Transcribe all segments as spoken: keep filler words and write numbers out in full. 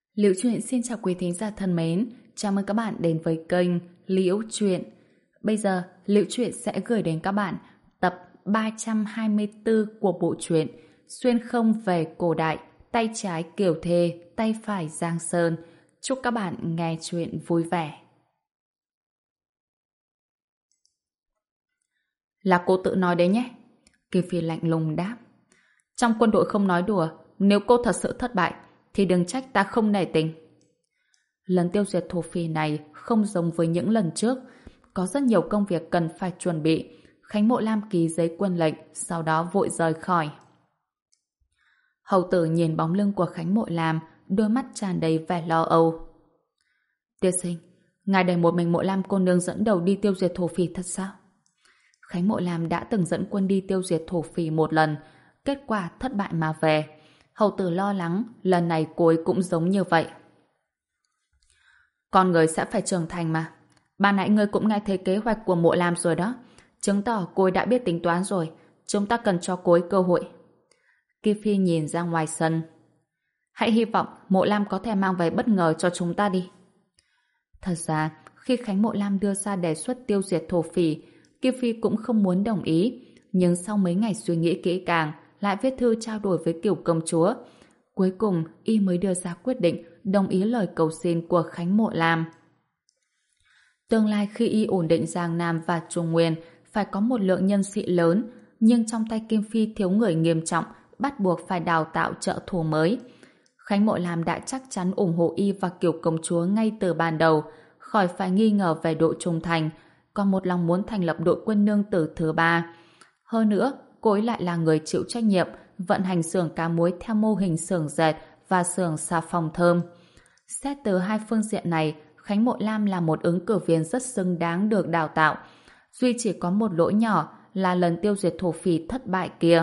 Liễu Chuyện xin chào quý thính giả thân mến, chào mừng các bạn đến với kênh Liễu Chuyện. Bây giờ, Liễu Chuyện sẽ gửi đến các bạn tập ba trăm hai mươi tư của bộ truyện Xuyên không về cổ đại, tay trái Kiều Thê, tay phải Giang Sơn. Chúc các bạn nghe chuyện vui vẻ. Là cô tự nói đấy nhé. Kiều Phi lạnh lùng đáp. Trong quân đội không nói đùa, nếu cô thật sự thất bại, thì đừng trách ta không nể tình. Lần tiêu diệt thổ phỉ này không giống với những lần trước. Có rất nhiều công việc cần phải chuẩn bị. Khánh Mộ Lam ký giấy quân lệnh, sau đó vội rời khỏi. Hầu tử nhìn bóng lưng của Khánh Mộ Lam, đôi mắt tràn đầy vẻ lo âu. Tiên sinh, ngài để một mình Mộ Lam cô nương dẫn đầu đi tiêu diệt thổ phỉ thật sao? Khánh Mộ Lam đã từng dẫn quân đi tiêu diệt thổ phỉ một lần, kết quả thất bại mà về. Hầu tử lo lắng, lần này cô ấy cũng giống như vậy. Con người sẽ phải trưởng thành mà. Ban nãy ngươi cũng nghe thấy kế hoạch của Mộ Lam rồi đó. Chứng tỏ cô ấy đã biết tính toán rồi. Chúng ta cần cho cô ấy cơ hội. Kim Phi nhìn ra ngoài sân. Hãy hy vọng Mộ Lam có thể mang về bất ngờ cho chúng ta đi. Thật ra, khi Khánh Mộ Lam đưa ra đề xuất tiêu diệt thổ phỉ, Kim Phi cũng không muốn đồng ý. Nhưng sau mấy ngày suy nghĩ kỹ càng, lại viết thư trao đổi với Kiều công chúa. Cuối cùng, y mới đưa ra quyết định đồng ý lời cầu xin của Khánh Mộ Lam. Tương lai khi y ổn định Giang Nam và Trung Nguyên, phải có một lượng nhân sĩ lớn, nhưng trong tay Kim Phi thiếu người nghiêm trọng, bắt buộc phải đào tạo trợ thủ mới. Khánh Mộ Lam đã chắc chắn ủng hộ y và Kiều công chúa ngay từ ban đầu, khỏi phải nghi ngờ về độ trung thành, còn một lòng muốn thành lập đội quân nương tử thứ ba. Hơn nữa, cô ấy lại là người chịu trách nhiệm vận hành xưởng cá muối theo mô hình xưởng dệt và xưởng xà phòng thơm. Xét từ hai phương diện này, Khánh Mộ Lam là một ứng cử viên rất xứng đáng được đào tạo. Duy chỉ có một lỗi nhỏ là lần tiêu diệt thổ phỉ thất bại kia.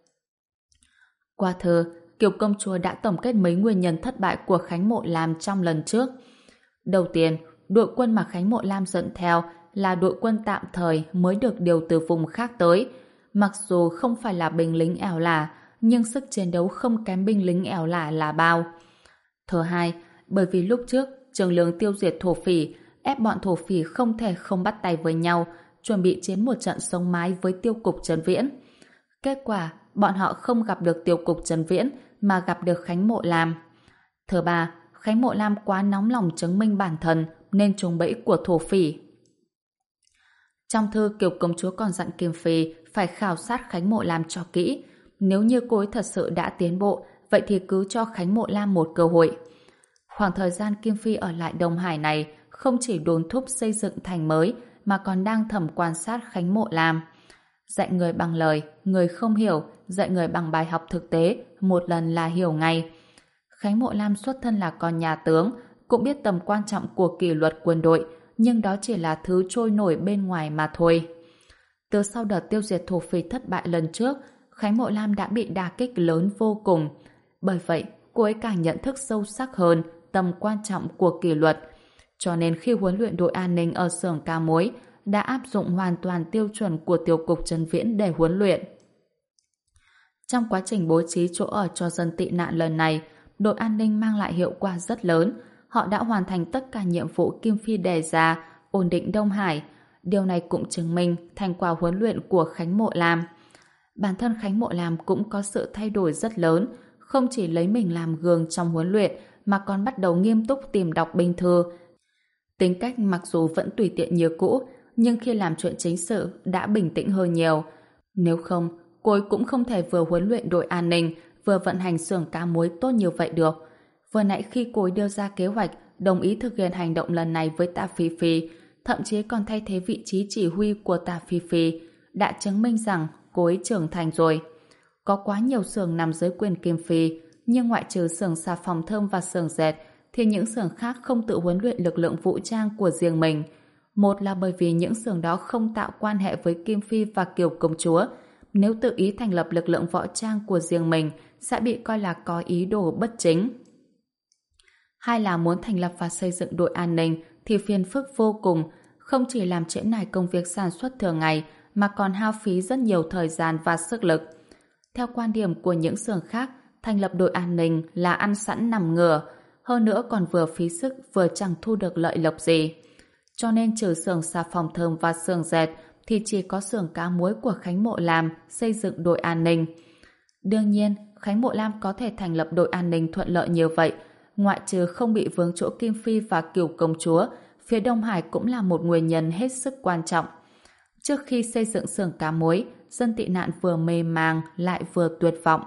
Qua thư, Kiều công chúa đã tổng kết mấy nguyên nhân thất bại của Khánh Mộ Lam trong lần trước. Đầu tiên, đội quân mà Khánh Mộ Lam dẫn theo là đội quân tạm thời mới được điều từ vùng khác tới. Mặc dù không phải là binh lính ẻo lả, nhưng sức chiến đấu không kém binh lính ẻo lả là bao. Thứ hai, bởi vì lúc trước Trường Lương tiêu diệt thổ phỉ, ép bọn thổ phỉ không thể không bắt tay với nhau, chuẩn bị chiến một trận sống mái với tiêu cục Trấn Viễn. Kết quả, bọn họ không gặp được tiêu cục Trấn Viễn, mà gặp được Khánh Mộ Lam. Thứ ba, Khánh Mộ Lam quá nóng lòng chứng minh bản thân nên trúng bẫy của thổ phỉ. Trong thư, Kiều công chúa còn dặn Kim Phi phải khảo sát Khánh Mộ Lam cho kỹ. Nếu như cô ấy thật sự đã tiến bộ, vậy thì cứ cho Khánh Mộ Lam một cơ hội. Khoảng thời gian Kim Phi ở lại Đông Hải này không chỉ đôn thúc xây dựng thành mới mà còn đang thầm quan sát Khánh Mộ Lam. Dạy người bằng lời, người không hiểu, dạy người bằng bài học thực tế, một lần là hiểu ngay. Khánh Mộ Lam xuất thân là con nhà tướng, cũng biết tầm quan trọng của kỷ luật quân đội, nhưng đó chỉ là thứ trôi nổi bên ngoài mà thôi. Từ sau đợt tiêu diệt thổ phỉ thất bại lần trước, Khánh Mộ Lam đã bị đả kích lớn vô cùng. Bởi vậy, cô ấy càng nhận thức sâu sắc hơn tầm quan trọng của kỷ luật. Cho nên khi huấn luyện đội an ninh ở xưởng cá muối, đã áp dụng hoàn toàn tiêu chuẩn của tiêu cục Trấn Viễn để huấn luyện. Trong quá trình bố trí chỗ ở cho dân tị nạn lần này, đội an ninh mang lại hiệu quả rất lớn. Họ đã hoàn thành tất cả nhiệm vụ Kim Phi đề ra, ổn định Đông Hải. Điều này cũng chứng minh thành quả huấn luyện của Khánh Mộ Lam. Bản thân Khánh Mộ Lam cũng có sự thay đổi rất lớn, không chỉ lấy mình làm gương trong huấn luyện mà còn bắt đầu nghiêm túc tìm đọc binh thư. Tính cách mặc dù vẫn tùy tiện như cũ, nhưng khi làm chuyện chính sự đã bình tĩnh hơn nhiều. Nếu không, cô ấy cũng không thể vừa huấn luyện đội an ninh, vừa vận hành xưởng cá muối tốt như vậy được. Vừa nãy khi cô ấy đưa ra kế hoạch đồng ý thực hiện hành động lần này với Tạ Phi Phi, thậm chí còn thay thế vị trí chỉ huy của Tạ Phi Phi, đã chứng minh rằng cô ấy trưởng thành rồi. Có quá nhiều xưởng nằm dưới quyền Kim Phi, nhưng ngoại trừ xưởng xà phòng thơm và xưởng dệt, thì những xưởng khác không tự huấn luyện lực lượng vũ trang của riêng mình. Một là bởi vì những xưởng đó không tạo quan hệ với Kim Phi và Kiều công chúa. Nếu tự ý thành lập lực lượng võ trang của riêng mình, sẽ bị coi là có ý đồ bất chính. Hai là muốn thành lập và xây dựng đội an ninh thì phiền phức vô cùng, không chỉ làm trễ nải công việc sản xuất thường ngày mà còn hao phí rất nhiều thời gian và sức lực. Theo quan điểm của những xưởng khác, thành lập đội an ninh là ăn sẵn nằm ngửa. hơn nữa còn vừa phí sức vừa chẳng thu được lợi lộc gì. Cho nên trừ xưởng xà phòng thơm và xưởng dệt thì chỉ có xưởng cá muối của Khánh Mộ Lam xây dựng đội an ninh. Đương nhiên, Khánh Mộ Lam có thể thành lập đội an ninh thuận lợi như vậy, ngoại trừ không bị vướng chỗ Kim Phi và Cửu công chúa, phía Đông Hải cũng là một nguyên nhân hết sức quan trọng. Trước khi xây dựng xưởng cá muối, dân tị nạn vừa mê màng lại vừa tuyệt vọng.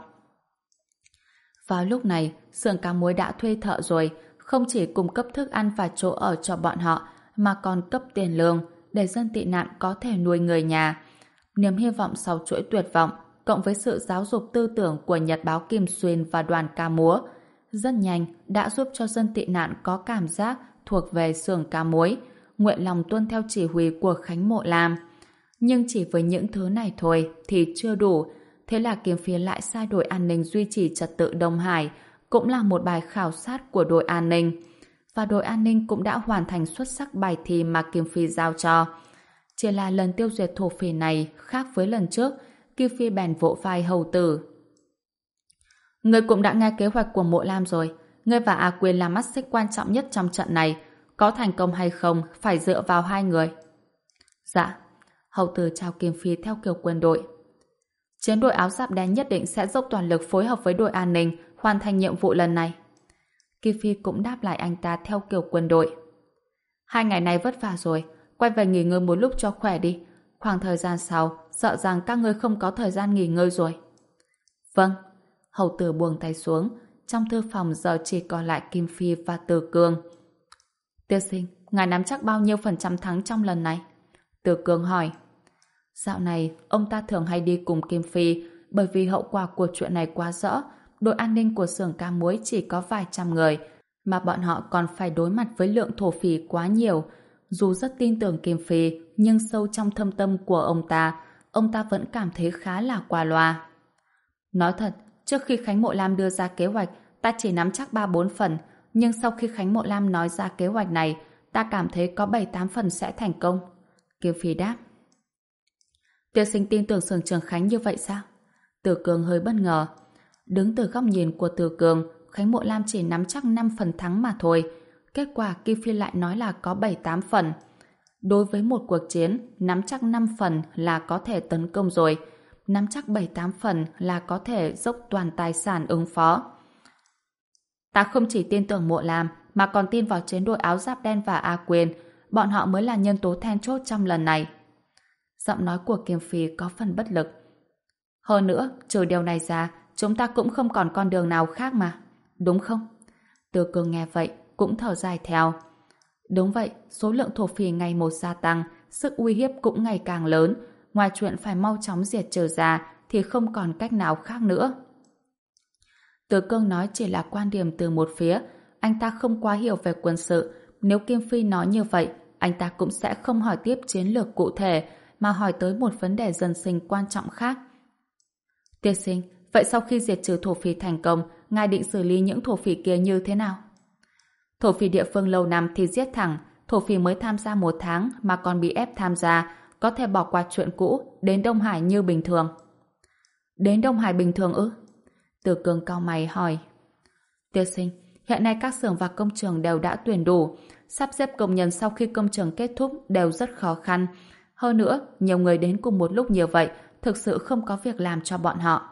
Vào lúc này, xưởng cá muối đã thuê thợ rồi, không chỉ cung cấp thức ăn và chỗ ở cho bọn họ, mà còn cấp tiền lương để dân tị nạn có thể nuôi người nhà. Niềm hy vọng sau chuỗi tuyệt vọng, cộng với sự giáo dục tư tưởng của Nhật báo Kim Xuyên và đoàn ca múa, rất nhanh đã giúp cho dân tị nạn có cảm giác thuộc về xưởng cá muối, nguyện lòng tuân theo chỉ huy của Khánh Mộ Lam. Nhưng chỉ với những thứ này thôi thì chưa đủ, thế là Kiếm Phi lại sai đội an ninh duy trì trật tự Đông Hải, cũng là một bài khảo sát của đội an ninh. Và đội an ninh cũng đã hoàn thành xuất sắc bài thi mà Kim Phi giao cho. Chỉ là lần tiêu diệt thổ phỉ này khác với lần trước, Kim Phi bèn vỗ vai Hầu Tử. Ngươi cũng đã nghe kế hoạch của Mộ Lam rồi. Ngươi và A Quyên là mắt xích quan trọng nhất trong trận này. Có thành công hay không phải dựa vào hai người. Dạ. Hầu Tử chào Kim Phi theo kiểu quân đội. Chiến đội áo giáp đen nhất định sẽ dốc toàn lực phối hợp với đội an ninh hoàn thành nhiệm vụ lần này. Kim Phi cũng đáp lại anh ta theo kiểu quân đội. Hai ngày này vất vả rồi, quay về nghỉ ngơi một lúc cho khỏe đi. Khoảng thời gian sau, sợ rằng các ngươi không có thời gian nghỉ ngơi rồi. Vâng. Hầu Tử buông tay xuống. Trong thư phòng giờ chỉ còn lại Kim Phi và Từ Cương. Tiên sinh, ngài nắm chắc bao nhiêu phần trăm thắng trong lần này? Từ Cương hỏi. Dạo này, ông ta thường hay đi cùng Kim Phi, bởi vì hậu quả của chuyện này quá rõ. Đội an ninh của xưởng cá muối chỉ có vài trăm người, mà bọn họ còn phải đối mặt với lượng thổ phỉ quá nhiều. Dù rất tin tưởng Kim Phi, nhưng sâu trong thâm tâm của ông ta, ông ta vẫn cảm thấy khá là qua loa. Nói thật, trước khi Khánh Mộ Lam đưa ra kế hoạch, ta chỉ nắm chắc ba bốn phần, nhưng sau khi Khánh Mộ Lam nói ra kế hoạch này, ta cảm thấy có bảy tám phần sẽ thành công. Kim Phi đáp. Tiên sinh tin tưởng xưởng trưởng Khánh như vậy sao? Từ Cường hơi bất ngờ. Đứng từ góc nhìn của Từ Cường, Khánh Mộ Lam chỉ nắm chắc năm phần thắng mà thôi. Kết quả Kim Phi lại nói là có bảy tám phần. Đối với một cuộc chiến, nắm chắc năm phần là có thể tấn công rồi. Nắm chắc bảy tám phần là có thể dốc toàn tài sản ứng phó. Ta không chỉ tin tưởng Mộ Lam, mà còn tin vào chiến đội áo giáp đen và A Quyên. Bọn họ mới là nhân tố then chốt trong lần này. Giọng nói của Kim Phi có phần bất lực. Hơn nữa, trừ điều này ra, chúng ta cũng không còn con đường nào khác mà. Đúng không? Từ Cường nghe vậy, cũng thở dài theo. Đúng vậy, số lượng thổ phỉ ngày một gia tăng, sức uy hiếp cũng ngày càng lớn. Ngoài chuyện phải mau chóng diệt trừ ra, thì không còn cách nào khác nữa. Từ Cương nói chỉ là quan điểm từ một phía. Anh ta không quá hiểu về quân sự. Nếu Kim Phi nói như vậy, anh ta cũng sẽ không hỏi tiếp chiến lược cụ thể, mà hỏi tới một vấn đề dân sinh quan trọng khác. Tiên sinh, vậy sau khi diệt trừ thổ phỉ thành công, ngài định xử lý những thổ phỉ kia như thế nào? Thổ phỉ địa phương lâu năm thì giết thẳng, thổ phỉ mới tham gia một tháng mà còn bị ép tham gia, có thể bỏ qua chuyện cũ, đến Đông Hải như bình thường. Đến Đông Hải bình thường ư? Từ Cường cau mày hỏi. Tiên sinh, hiện nay các xưởng và công trường đều đã tuyển đủ, sắp xếp công nhân sau khi công trường kết thúc đều rất khó khăn. Hơn nữa, nhiều người đến cùng một lúc như vậy, thực sự không có việc làm cho bọn họ.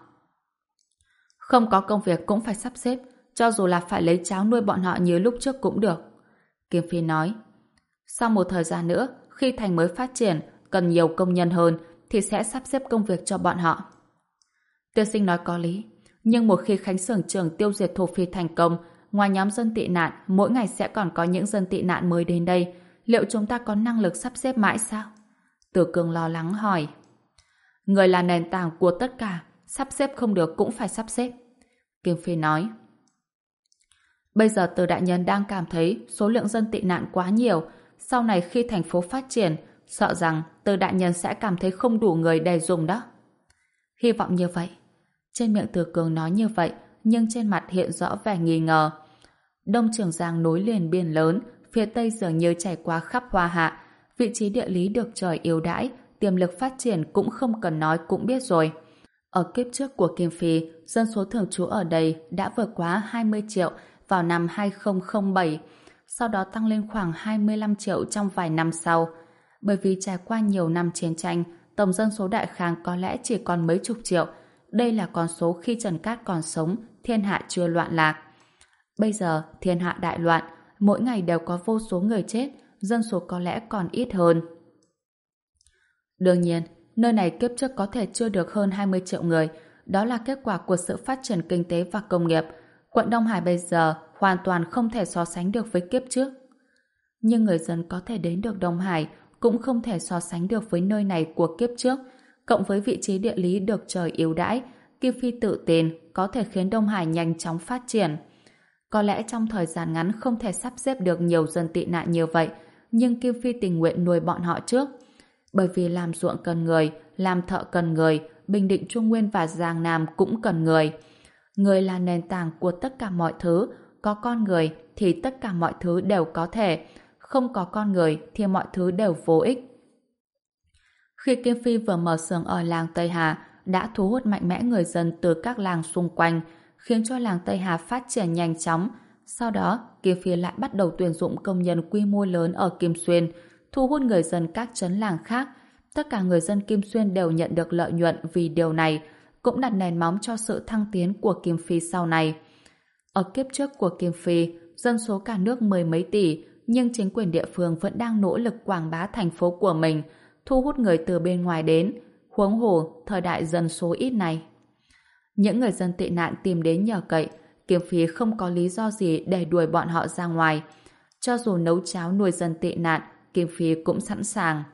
Không có công việc cũng phải sắp xếp, cho dù là phải lấy cháo nuôi bọn họ như lúc trước cũng được. Kim Phi nói. Sau một thời gian nữa, khi thành mới phát triển, cần nhiều công nhân hơn, thì sẽ sắp xếp công việc cho bọn họ. Tiên sinh nói có lý, nhưng một khi Khánh xưởng trưởng tiêu diệt thổ phỉ thành công, ngoài nhóm dân tị nạn, mỗi ngày sẽ còn có những dân tị nạn mới đến đây. Liệu chúng ta có năng lực sắp xếp mãi sao? Tử Cường lo lắng hỏi. Người là nền tảng của tất cả, sắp xếp không được cũng phải sắp xếp. Kim Phi nói. Bây giờ Từ đại nhân đang cảm thấy số lượng dân tị nạn quá nhiều, sau này khi thành phố phát triển, sợ rằng Từ đại nhân sẽ cảm thấy không đủ người để dùng đó. Hy vọng như vậy. Trên miệng Từ Cường nói như vậy, nhưng trên mặt hiện rõ vẻ nghi ngờ. Đông Trường Giang nối liền biển lớn, phía tây dường như chảy qua khắp Hoa Hạ. Vị trí địa lý được trời ưu đãi, tiềm lực phát triển cũng không cần nói cũng biết rồi. Ở kiếp trước của Kim Phi, dân số thường trú ở đây đã vượt quá hai mươi triệu vào năm hai không không bảy, sau đó tăng lên khoảng hai mươi lăm triệu trong vài năm sau. Bởi vì trải qua nhiều năm chiến tranh, tổng dân số Đại Khang có lẽ chỉ còn mấy chục triệu. Đây là con số khi Trần Cát còn sống, thiên hạ chưa loạn lạc. Bây giờ, thiên hạ đại loạn, mỗi ngày đều có vô số người chết, dân số có lẽ còn ít hơn. Đương nhiên, nơi này kiếp trước có thể chưa được hơn hai mươi triệu người, đó là kết quả của sự phát triển kinh tế và công nghiệp. Quận Đông Hải bây giờ hoàn toàn không thể so sánh được với kiếp trước. Nhưng người dân có thể đến được Đông Hải cũng không thể so sánh được với nơi này của kiếp trước. Cộng với vị trí địa lý được trời ưu đãi, Kim Phi tự tin có thể khiến Đông Hải nhanh chóng phát triển. Có lẽ trong thời gian ngắn không thể sắp xếp được nhiều dân tị nạn như vậy, nhưng Kim Phi tình nguyện nuôi bọn họ trước. Bởi vì làm ruộng cần người, làm thợ cần người, Bình Định Trung Nguyên và Giang Nam cũng cần người. Người là nền tảng của tất cả mọi thứ, có con người thì tất cả mọi thứ đều có thể, không có con người thì mọi thứ đều vô ích. Khi Kim Phi vừa mở xưởng ở làng Tây Hà, đã thu hút mạnh mẽ người dân từ các làng xung quanh, khiến cho làng Tây Hà phát triển nhanh chóng. Sau đó, Kim Phi lại bắt đầu tuyển dụng công nhân quy mô lớn ở Kim Xuyên, thu hút người dân các trấn làng khác. Tất cả người dân Kim Xuyên đều nhận được lợi nhuận vì điều này, cũng đặt nền móng cho sự thăng tiến của Kim Phi sau này. Ở kiếp trước của Kim Phi, dân số cả nước mười mấy tỷ, nhưng chính quyền địa phương vẫn đang nỗ lực quảng bá thành phố của mình, thu hút người từ bên ngoài đến, huống hồ thời đại dân số ít này. Những người dân tị nạn tìm đến nhờ cậy, Kim Phi không có lý do gì để đuổi bọn họ ra ngoài. Cho dù nấu cháo nuôi dân tị nạn, Kim Phi cũng sẵn sàng.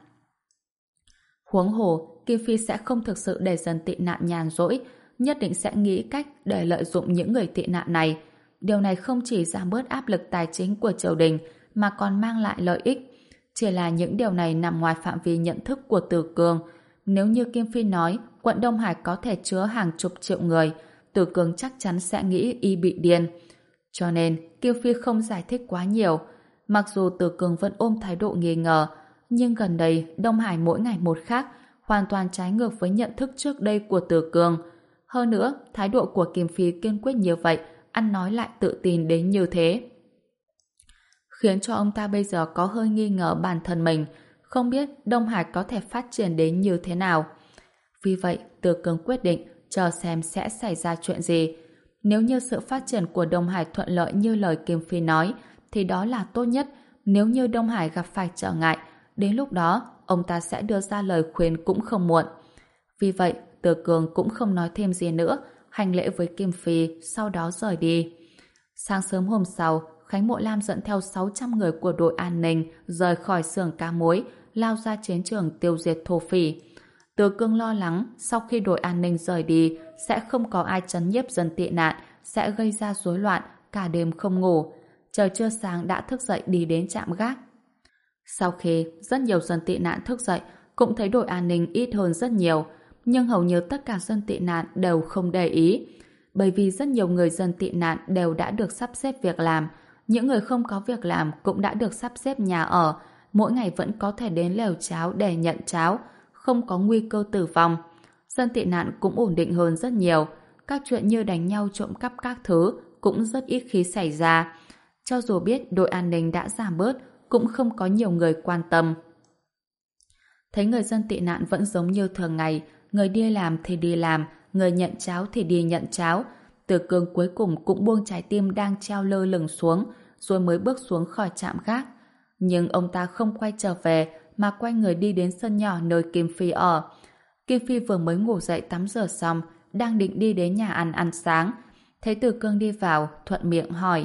Huống hồ, Kim Phi sẽ không thực sự để dân tị nạn nhàn rỗi, nhất định sẽ nghĩ cách để lợi dụng những người tị nạn này. Điều này không chỉ giảm bớt áp lực tài chính của triều đình, mà còn mang lại lợi ích. Chỉ là những điều này nằm ngoài phạm vi nhận thức của Từ Cương. Nếu như Kim Phi nói quận Đông Hải có thể chứa hàng chục triệu người, Từ Cương chắc chắn sẽ nghĩ y bị điên. Cho nên, Kim Phi không giải thích quá nhiều. Mặc dù Từ Cương vẫn ôm thái độ nghi ngờ, nhưng gần đây Đông Hải mỗi ngày một khác, hoàn toàn trái ngược với nhận thức trước đây của Từ Cương. Hơn nữa, thái độ của Kim Phi kiên quyết như vậy, ăn nói lại tự tin đến như thế, khiến cho ông ta bây giờ có hơi nghi ngờ bản thân mình, không biết Đông Hải có thể phát triển đến như thế nào. Vì vậy, Từ Cương quyết định chờ xem sẽ xảy ra chuyện gì. Nếu như sự phát triển của Đông Hải thuận lợi như lời Kim Phi nói, thì đó là tốt nhất. Nếu như Đông Hải gặp phải trở ngại, đến lúc đó, ông ta sẽ đưa ra lời khuyên cũng không muộn. Vì vậy, Từ Cương cũng không nói thêm gì nữa, hành lễ với Kim Phi, sau đó rời đi. Sáng sớm hôm sau, Khánh Mộ Lam dẫn theo sáu trăm người của đội an ninh rời khỏi xưởng cá muối, lao ra chiến trường tiêu diệt thổ phỉ. Từ Cương lo lắng sau khi đội an ninh rời đi sẽ không có ai trấn nhiếp dân tị nạn, sẽ gây ra rối loạn, cả đêm không ngủ. Trời chưa sáng đã thức dậy đi đến trạm gác. Sau khi rất nhiều dân tị nạn thức dậy, cũng thấy đội an ninh ít hơn rất nhiều, nhưng hầu như tất cả dân tị nạn đều không để ý, bởi vì rất nhiều người dân tị nạn đều đã được sắp xếp việc làm. Những người không có việc làm cũng đã được sắp xếp nhà ở, mỗi ngày vẫn có thể đến lều cháo để nhận cháo, không có nguy cơ tử vong. Dân tị nạn cũng ổn định hơn rất nhiều, các chuyện như đánh nhau trộm cắp các thứ cũng rất ít khi xảy ra. Cho dù biết đội an ninh đã giảm bớt, cũng không có nhiều người quan tâm. Thấy người dân tị nạn vẫn giống như thường ngày, người đi làm thì đi làm, người nhận cháo thì đi nhận cháo. Từ Cương cuối cùng cũng buông trái tim đang treo lơ lửng xuống, rồi mới bước xuống khỏi trạm gác. Nhưng ông ta không quay trở về, mà quay người đi đến sân nhỏ nơi Kim Phi ở. Kim Phi vừa mới ngủ dậy tắm rửa xong, đang định đi đến nhà ăn ăn sáng. Thấy Từ Cương đi vào, thuận miệng hỏi: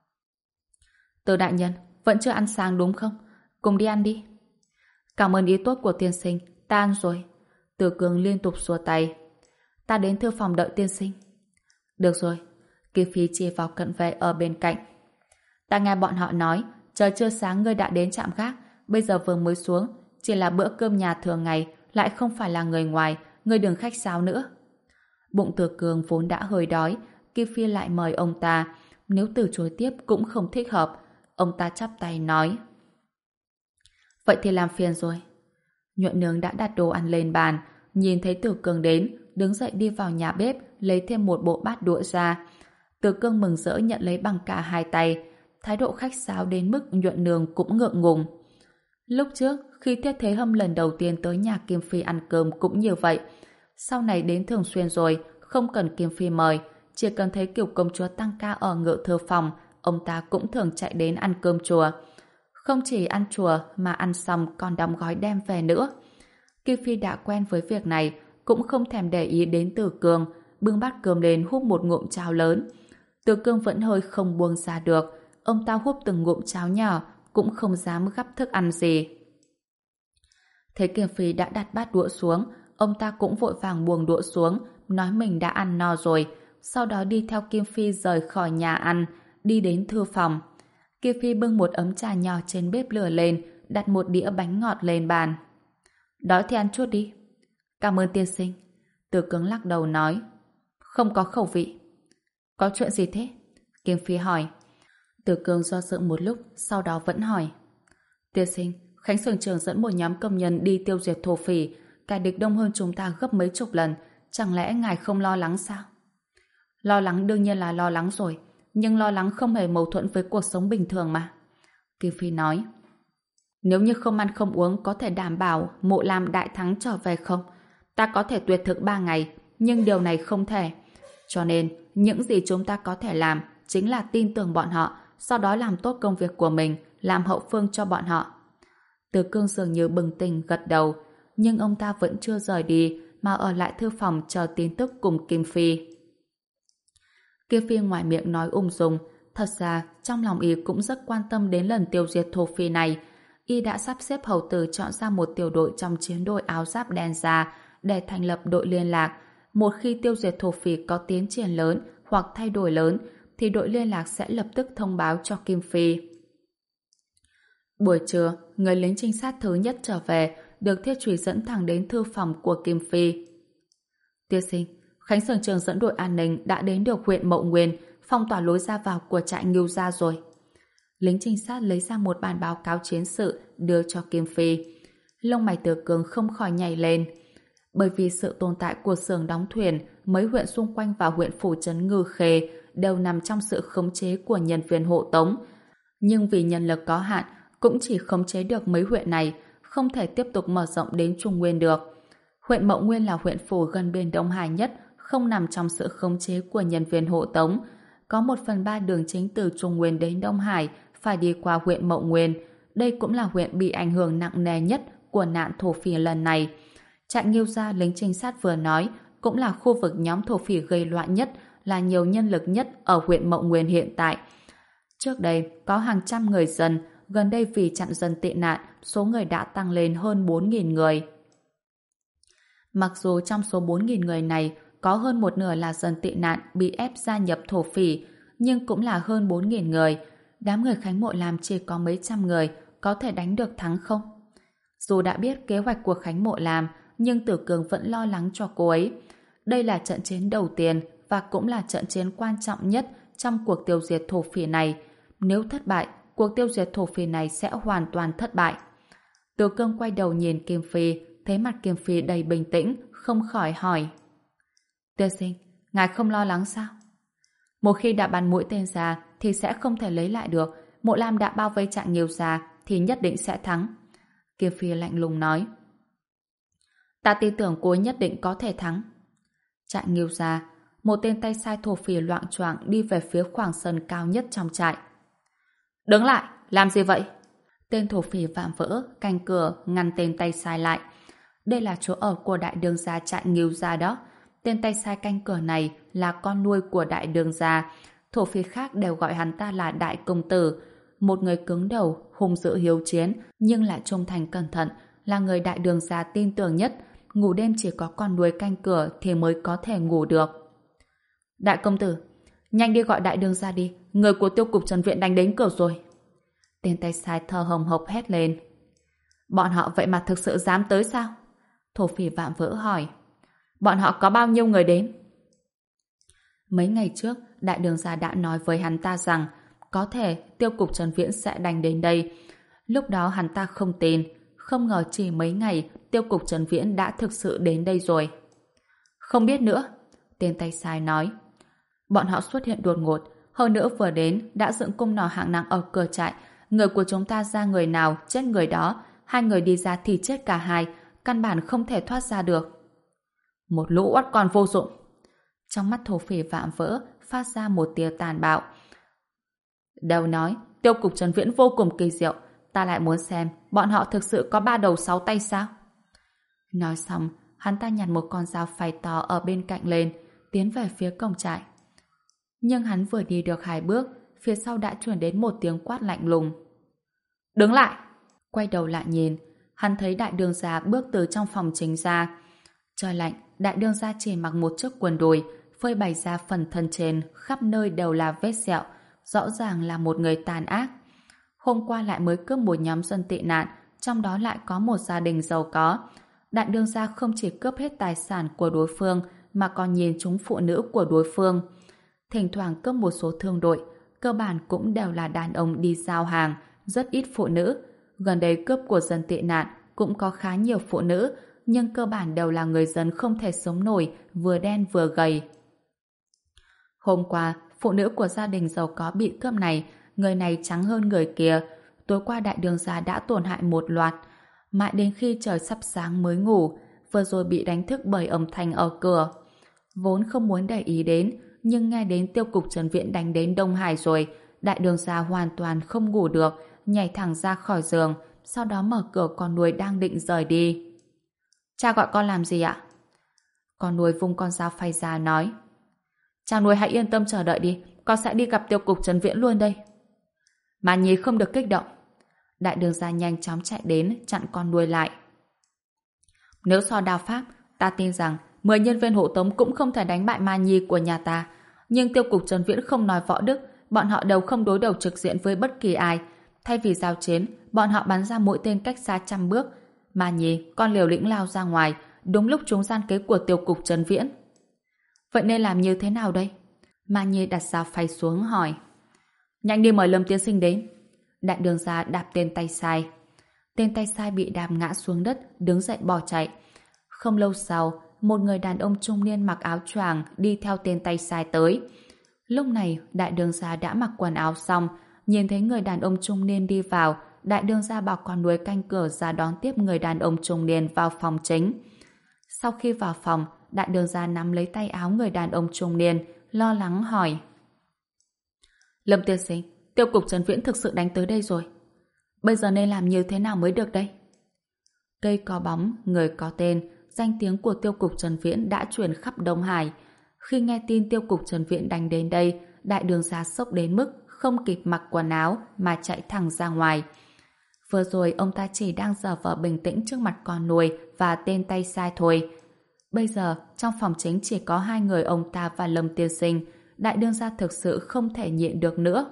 Từ đại nhân, vẫn chưa ăn sáng đúng không? Cùng đi ăn đi. Cảm ơn ý tốt của tiên sinh, ta ăn rồi. Từ Cương liên tục xua tay. Ta đến thư phòng đợi tiên sinh. Được rồi. Kim Phi chỉ vào cận vệ ở bên cạnh. Ta nghe bọn họ nói, trời chưa sáng ngươi đã đến trạm gác, bây giờ vừa mới xuống, chỉ là bữa cơm nhà thường ngày, lại không phải là người ngoài, ngươi đừng khách sáo nữa. Bụng Từ Cương vốn đã hơi đói, Kim Phi lại mời ông ta, nếu từ chối tiếp cũng không thích hợp. Ông ta chắp tay nói: Vậy thì làm phiền rồi. Nhuận Nương đã đặt đồ ăn lên bàn, nhìn thấy Từ Cương đến, đứng dậy đi vào nhà bếp, lấy thêm một bộ bát đũa ra. Từ Cương mừng rỡ nhận lấy bằng cả hai tay, thái độ khách sáo đến mức Nhuận Nương cũng ngượng ngùng. Lúc trước, khi Tiết Thế Hâm lần đầu tiên tới nhà Kim Phi ăn cơm cũng như vậy. Sau này đến thường xuyên rồi, không cần Kim Phi mời, chỉ cần thấy Kiều công chúa tăng ca ở Ngự Thư phòng, ông ta cũng thường chạy đến ăn cơm chùa. Không chỉ ăn chùa mà ăn xong còn đóng gói đem về nữa. Kim Phi đã quen với việc này, cũng không thèm để ý đến Từ Cương, bưng bát cơm lên húp một ngụm cháo lớn. Từ Cương vẫn hơi không buông ra được, ông ta húp từng ngụm cháo nhỏ, cũng không dám gắp thức ăn gì. Thấy Kim Phi đã đặt bát đũa xuống, ông ta cũng vội vàng buông đũa xuống, nói mình đã ăn no rồi, sau đó đi theo Kim Phi rời khỏi nhà ăn, đi đến thư phòng. Kim Phi bưng một ấm trà nhỏ trên bếp lửa lên, đặt một đĩa bánh ngọt lên bàn. Đói thì ăn chút đi. Cảm ơn tiên sinh. Từ Cương lắc đầu nói. Không có khẩu vị. Có chuyện gì thế? Kim Phi hỏi. Từ Cương do dự một lúc, sau đó vẫn hỏi. Tiên sinh, Khánh Sưởng Trường dẫn một nhóm công nhân đi tiêu diệt thổ phỉ, kẻ địch đông hơn chúng ta gấp mấy chục lần, chẳng lẽ ngài không lo lắng sao? Lo lắng đương nhiên là lo lắng rồi, nhưng lo lắng không hề mâu thuẫn với cuộc sống bình thường mà. Kim Phi nói. Nếu như không ăn không uống có thể đảm bảo Mộ Lam đại thắng trở về không? Ta có thể tuyệt thực ba ngày, nhưng điều này không thể. Cho nên, những gì chúng ta có thể làm chính là tin tưởng bọn họ, sau đó làm tốt công việc của mình, làm hậu phương cho bọn họ. Từ Cương dường như bừng tỉnh gật đầu, nhưng ông ta vẫn chưa rời đi, mà ở lại thư phòng chờ tin tức cùng Kim Phi. Kim Phi ngoài miệng nói ung dung, thật ra trong lòng y cũng rất quan tâm đến lần tiêu diệt thổ phỉ này. Y đã sắp xếp hầu tử chọn ra một tiểu đội trong chiến đội áo giáp đen ra để thành lập đội liên lạc. Một khi tiêu diệt thổ phỉ có tiến triển lớn hoặc thay đổi lớn, thì đội liên lạc sẽ lập tức thông báo cho Kim Phi. Buổi trưa, người lính trinh sát thứ nhất trở về, được Thiết Trùy dẫn thẳng đến thư phòng của Kim Phi. Tiên sinh, Khánh Sưởng Trường dẫn đội an ninh đã đến được huyện Mậu Nguyên, phong tỏa lối ra vào của trại Ngưu Gia rồi. Lính trinh sát lấy ra một bản báo cáo chiến sự đưa cho Kim Phi. Lông mày Từ Cương không khỏi nhảy lên. Bởi vì sự tồn tại của xưởng đóng thuyền, mấy huyện xung quanh và huyện phủ trấn Ngư Khê đều nằm trong sự khống chế của nhân viên hộ tống. Nhưng vì nhân lực có hạn, cũng chỉ khống chế được mấy huyện này, không thể tiếp tục mở rộng đến Trung Nguyên được. Huyện Mậu Nguyên là huyện phủ gần biên Đông Hải nhất, không nằm trong sự khống chế của nhân viên hộ tống. Có một phần ba đường chính từ Trung Nguyên đến Đông Hải phải đi qua huyện Mậu Nguyên. Đây cũng là huyện bị ảnh hưởng nặng nề nhất của nạn thổ phỉ lần này. Trại Ngưu Gia lính trinh sát vừa nói cũng là khu vực nhóm thổ phỉ gây loạn nhất, là nhiều nhân lực nhất ở huyện Mậu Nguyên hiện tại. Trước đây có hàng trăm người dân, gần đây vì chặn dân tị nạn, số người đã tăng lên hơn bốn nghìn người. Mặc dù trong số bốn nghìn người này có hơn một nửa là dân tị nạn bị ép gia nhập thổ phỉ, nhưng cũng là hơn bốn nghìn người. Đám người Khánh Mộ Lam chỉ có mấy trăm người, có thể đánh được thắng không? Dù đã biết kế hoạch của Khánh Mộ Lam, nhưng Tử Cường vẫn lo lắng cho cô ấy. Đây là trận chiến đầu tiên và cũng là trận chiến quan trọng nhất trong cuộc tiêu diệt thổ phỉ này. Nếu thất bại, cuộc tiêu diệt thổ phỉ này sẽ hoàn toàn thất bại. Tử Cường quay đầu nhìn Kim Phi, thấy mặt Kim Phi đầy bình tĩnh, không khỏi hỏi. Tiên sinh, ngài không lo lắng sao? Một khi đã bắn mũi tên ra thì sẽ không thể lấy lại được. Mộ Lam đã bao vây trại Nghiêu Gia thì nhất định sẽ thắng. Kim Phi lạnh lùng nói. Ta tin tưởng cô nhất định có thể thắng. Trại Nghiêu Gia, một tên tay sai thổ phỉ loạng choạng đi về phía khoảng sân cao nhất trong trại. Đứng lại, làm gì vậy? Tên thổ phỉ vạm vỡ, canh cửa, ngăn tên tay sai lại. Đây là chỗ ở của đại đường gia trại Nghiêu Gia đó. Tên tay sai canh cửa này là con nuôi của đại đường gia. Thổ phỉ khác đều gọi hắn ta là đại công tử. Một người cứng đầu, hung dữ hiếu chiến, nhưng lại trung thành cẩn thận, là người đại đường gia tin tưởng nhất. Ngủ đêm chỉ có con nuôi canh cửa thì mới có thể ngủ được. Đại công tử, nhanh đi gọi đại đường gia đi, người của tiêu cục Trần Viện đánh đến cửa rồi. Tên tay sai thở hồng hộc hét lên. Bọn họ vậy mà thực sự dám tới sao? Thổ phỉ vạm vỡ hỏi. Bọn họ có bao nhiêu người đến? Mấy ngày trước, đại đường gia đã nói với hắn ta rằng có thể tiêu cục Trần Viễn sẽ đánh đến đây. Lúc đó hắn ta không tin, không ngờ chỉ mấy ngày tiêu cục Trần Viễn đã thực sự đến đây rồi. Không biết nữa, tên tay sai nói. Bọn họ xuất hiện đột ngột, hơn nữa vừa đến đã dựng cung nỏ hạng nặng ở cửa trại. Người của chúng ta ra người nào chết người đó, hai người đi ra thì chết cả hai, căn bản không thể thoát ra được. Một lũ oắt con vô dụng. Trong mắt thổ phỉ vạm vỡ phát ra một tia tàn bạo. Đều nói tiêu cục Trần Viễn vô cùng kỳ diệu, ta lại muốn xem bọn họ thực sự có ba đầu sáu tay sao. Nói xong, hắn ta nhặt một con dao phay to ở bên cạnh lên, tiến về phía cổng trại. Nhưng hắn vừa đi được hai bước, phía sau đã truyền đến một tiếng quát lạnh lùng. Đứng lại! Quay đầu lại nhìn, hắn thấy đại đương gia bước từ trong phòng chính ra. Trời lạnh, đại đương gia chỉ mặc một chiếc quần đùi, phơi bày ra phần thân trên, khắp nơi đều là vết sẹo, rõ ràng là một người tàn ác. Hôm qua lại mới cướp một nhóm dân tị nạn, trong đó lại có một gia đình giàu có. Đại đương gia không chỉ cướp hết tài sản của đối phương, mà còn nhìn trúng phụ nữ của đối phương. Thỉnh thoảng cướp một số thương đội, cơ bản cũng đều là đàn ông đi giao hàng, rất ít phụ nữ. Gần đây cướp của dân tị nạn cũng có khá nhiều phụ nữ, nhưng cơ bản đều là người dân không thể sống nổi, vừa đen vừa gầy. Hôm qua, phụ nữ của gia đình giàu có bị cướp này, người này trắng hơn người kia. Tối qua đại đường gia đã tổn hại một loạt, mãi đến khi trời sắp sáng mới ngủ, vừa rồi bị đánh thức bởi âm thanh ở cửa. Vốn không muốn để ý đến, nhưng nghe đến tiêu cục Trần Viễn đánh đến Đông Hải rồi, đại đường gia hoàn toàn không ngủ được, nhảy thẳng ra khỏi giường, sau đó mở cửa con nuôi đang định rời đi. Cha gọi con làm gì ạ? Con nuôi vung con dao phay ra nói. Cha nuôi hãy yên tâm chờ đợi đi, con sẽ đi gặp tiêu cục Trần Viễn luôn đây. Mà Nhi không được kích động. Đại đường gia nhanh chóng chạy đến chặn con nuôi lại. Nếu so đao pháp, ta tin rằng mười nhân viên hộ tống cũng không thể đánh bại Ma Nhi của nhà ta. Nhưng tiêu cục Trần Viễn không nói võ đức, bọn họ đều không đối đầu trực diện với bất kỳ ai. Thay vì giao chiến, bọn họ bắn ra mũi tên cách xa trăm bước. Ma Nhi, con liều lĩnh lao ra ngoài, đúng lúc trúng gian kế của tiêu cục Trần Viễn. Vậy nên làm như thế nào đây? Ma Nhi đặt dao phay xuống hỏi. Nhanh đi mời Lâm tiên sinh đến. Đại đường gia đạp tên tay sai. Tên tay sai bị đạp ngã xuống đất, đứng dậy bỏ chạy. Không lâu sau, một người đàn ông trung niên mặc áo choàng đi theo tên tay sai tới. Lúc này, đại đường gia đã mặc quần áo xong, nhìn thấy người đàn ông trung niên đi vào, đại đường gia bảo con nuôi canh cửa ra đón tiếp người đàn ông trung niên vào phòng chính. Sau khi vào phòng, đại đường gia nắm lấy tay áo người đàn ông trung niên, lo lắng hỏi. Lâm tiên sinh, tiêu cục Trần Viễn thực sự đánh tới đây rồi. Bây giờ nên làm như thế nào mới được đây? Cây có bóng, người có tên, danh tiếng của tiêu cục Trần Viễn đã truyền khắp Đông Hải. Khi nghe tin tiêu cục Trần Viễn đánh đến đây, đại đường gia sốc đến mức không kịp mặc quần áo mà chạy thẳng ra ngoài. Vừa rồi ông ta chỉ đang giở vờ bình tĩnh trước mặt con nuôi và tên tay sai thôi. Bây giờ, trong phòng chính chỉ có hai người ông ta và Lâm tiên sinh, đại đương gia thực sự không thể nhịn được nữa.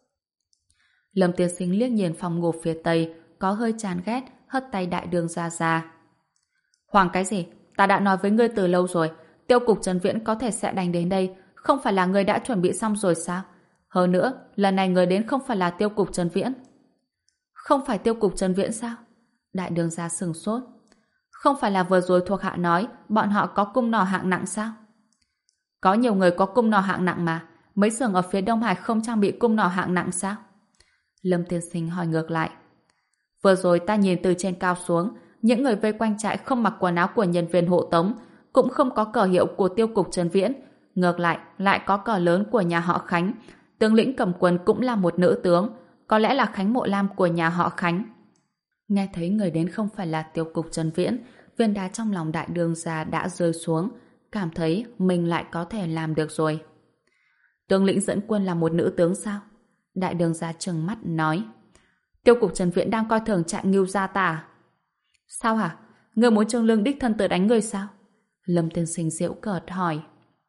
Lâm tiên sinh liếc nhìn phòng ngủ phía tây, có hơi chán ghét, hất tay đại đương gia ra. Hoàng cái gì? Ta đã nói với ngươi từ lâu rồi, tiêu cục Trần Viễn có thể sẽ đánh đến đây, không phải là ngươi đã chuẩn bị xong rồi sao? Hơn nữa, lần này người đến không phải là tiêu cục Trần Viễn. Không phải tiêu cục Trần Viễn sao? Đại đường gia sừng sốt. Không phải là vừa rồi thuộc hạ nói bọn họ có cung nỏ hạng nặng sao? Có nhiều người có cung nỏ hạng nặng mà, mấy xưởng ở phía Đông Hải không trang bị cung nỏ hạng nặng sao? Lâm tiên sinh hỏi ngược lại. Vừa rồi ta nhìn từ trên cao xuống, những người vây quanh trại không mặc quần áo của nhân viên hộ tống, cũng không có cờ hiệu của tiêu cục Trần Viễn, ngược lại lại có cờ lớn của nhà họ Khánh. Tướng lĩnh cầm quân cũng là một nữ tướng, có lẽ là Khánh Mộ Lam của nhà họ Khánh. Nghe thấy người đến không phải là tiêu cục Trần Viễn, viên đá trong lòng đại đường gia đã rơi xuống, cảm thấy mình lại có thể làm được rồi. Tướng lĩnh dẫn quân là một nữ tướng sao? Đại đường gia trừng mắt nói. Tiêu cục Trần Viễn đang coi thường trại Ngưu gia ta à? Sao hả? Ngươi muốn Trương Lương đích thân tới đánh ngươi sao? Lâm tiên sinh giễu cợt hỏi.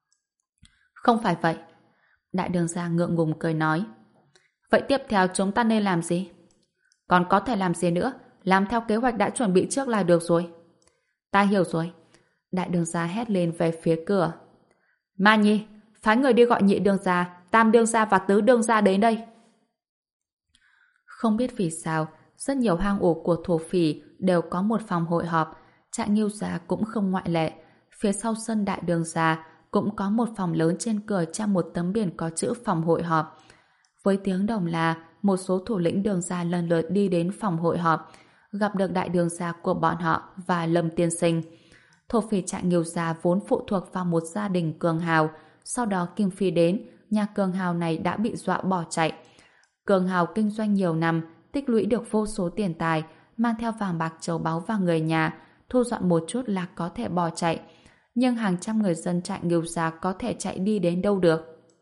Không phải vậy. Đại đường gia ngượng ngùng cười nói. Vậy tiếp theo chúng ta nên làm gì? Còn có thể làm gì nữa? Làm theo kế hoạch đã chuẩn bị trước là được rồi. Ta hiểu rồi. Đại đường gia hét lên về phía cửa. Ma Nhi, phái người đi gọi nhị đường gia, tam đường gia và tứ đường gia đến đây. Không biết vì sao, rất nhiều hang ổ của thổ phỉ đều có một phòng hội họp, trại Ngưu gia cũng không ngoại lệ. Phía sau sân đại đường gia, cũng có một phòng lớn trên cửa treo một tấm biển có chữ phòng hội họp. Với tiếng đồng là, một số thủ lĩnh đường gia lần lượt đi đến phòng hội họp, gặp được đại đường gia của bọn họ và Lâm Tiên Sinh. Thổ phỉ Trại Nghiêu gia vốn phụ thuộc vào một gia đình cường hào, sau đó Kim Phi đến, nhà cường hào này đã bị dọa bỏ chạy. Cường hào kinh doanh nhiều năm, tích lũy được vô số tiền tài, mang theo vàng bạc châu báu vào người nhà, thu dọn một chút là có thể bỏ chạy. Nhưng hàng trăm người dân Trại Nghiêu gia có thể chạy đi đến đâu được?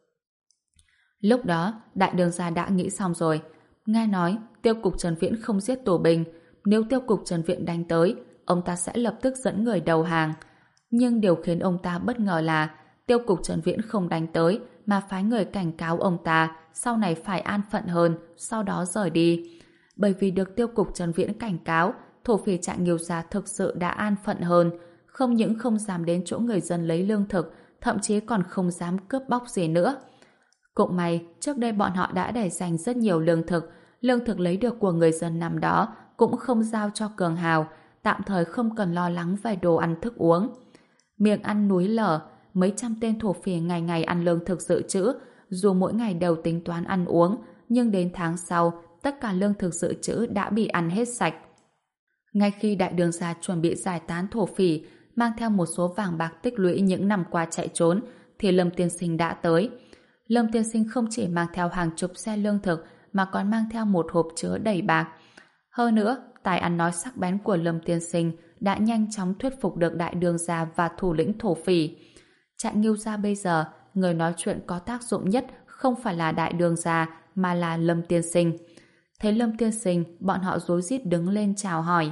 Lúc đó, đại đường gia đã nghĩ xong rồi. Nghe nói, tiêu cục Trần Viễn không giết tù binh. Nếu tiêu cục Trần Viễn đánh tới, ông ta sẽ lập tức dẫn người đầu hàng. Nhưng điều khiến ông ta bất ngờ là tiêu cục Trần Viễn không đánh tới, mà phái người cảnh cáo ông ta sau này phải an phận hơn, sau đó rời đi. Bởi vì được tiêu cục Trần Viễn cảnh cáo, thổ phỉ Trại Nghiêu gia thực sự đã an phận hơn, không những không dám đến chỗ người dân lấy lương thực, thậm chí còn không dám cướp bóc gì nữa. Cũng may, trước đây bọn họ đã để dành rất nhiều lương thực, lương thực lấy được của người dân năm đó cũng không giao cho cường hào, tạm thời không cần lo lắng về đồ ăn thức uống. Miệng ăn núi lở, mấy trăm tên thổ phỉ ngày ngày ăn lương thực dự trữ, dù mỗi ngày đều tính toán ăn uống, nhưng đến tháng sau, tất cả lương thực dự trữ đã bị ăn hết sạch. Ngay khi đại đường gia chuẩn bị giải tán thổ phỉ, mang theo một số vàng bạc tích lũy những năm qua chạy trốn, thì Lâm Tiên Sinh đã tới. Lâm Tiên Sinh không chỉ mang theo hàng chục xe lương thực mà còn mang theo một hộp chứa đầy bạc. Hơn nữa, tài ăn nói sắc bén của Lâm Tiên Sinh đã nhanh chóng thuyết phục được đại đường gia và thủ lĩnh thổ phỉ. Trại Nghiêu gia bây giờ, người nói chuyện có tác dụng nhất không phải là đại đường gia mà là Lâm Tiên Sinh. Thấy Lâm Tiên Sinh, bọn họ rối rít đứng lên chào hỏi.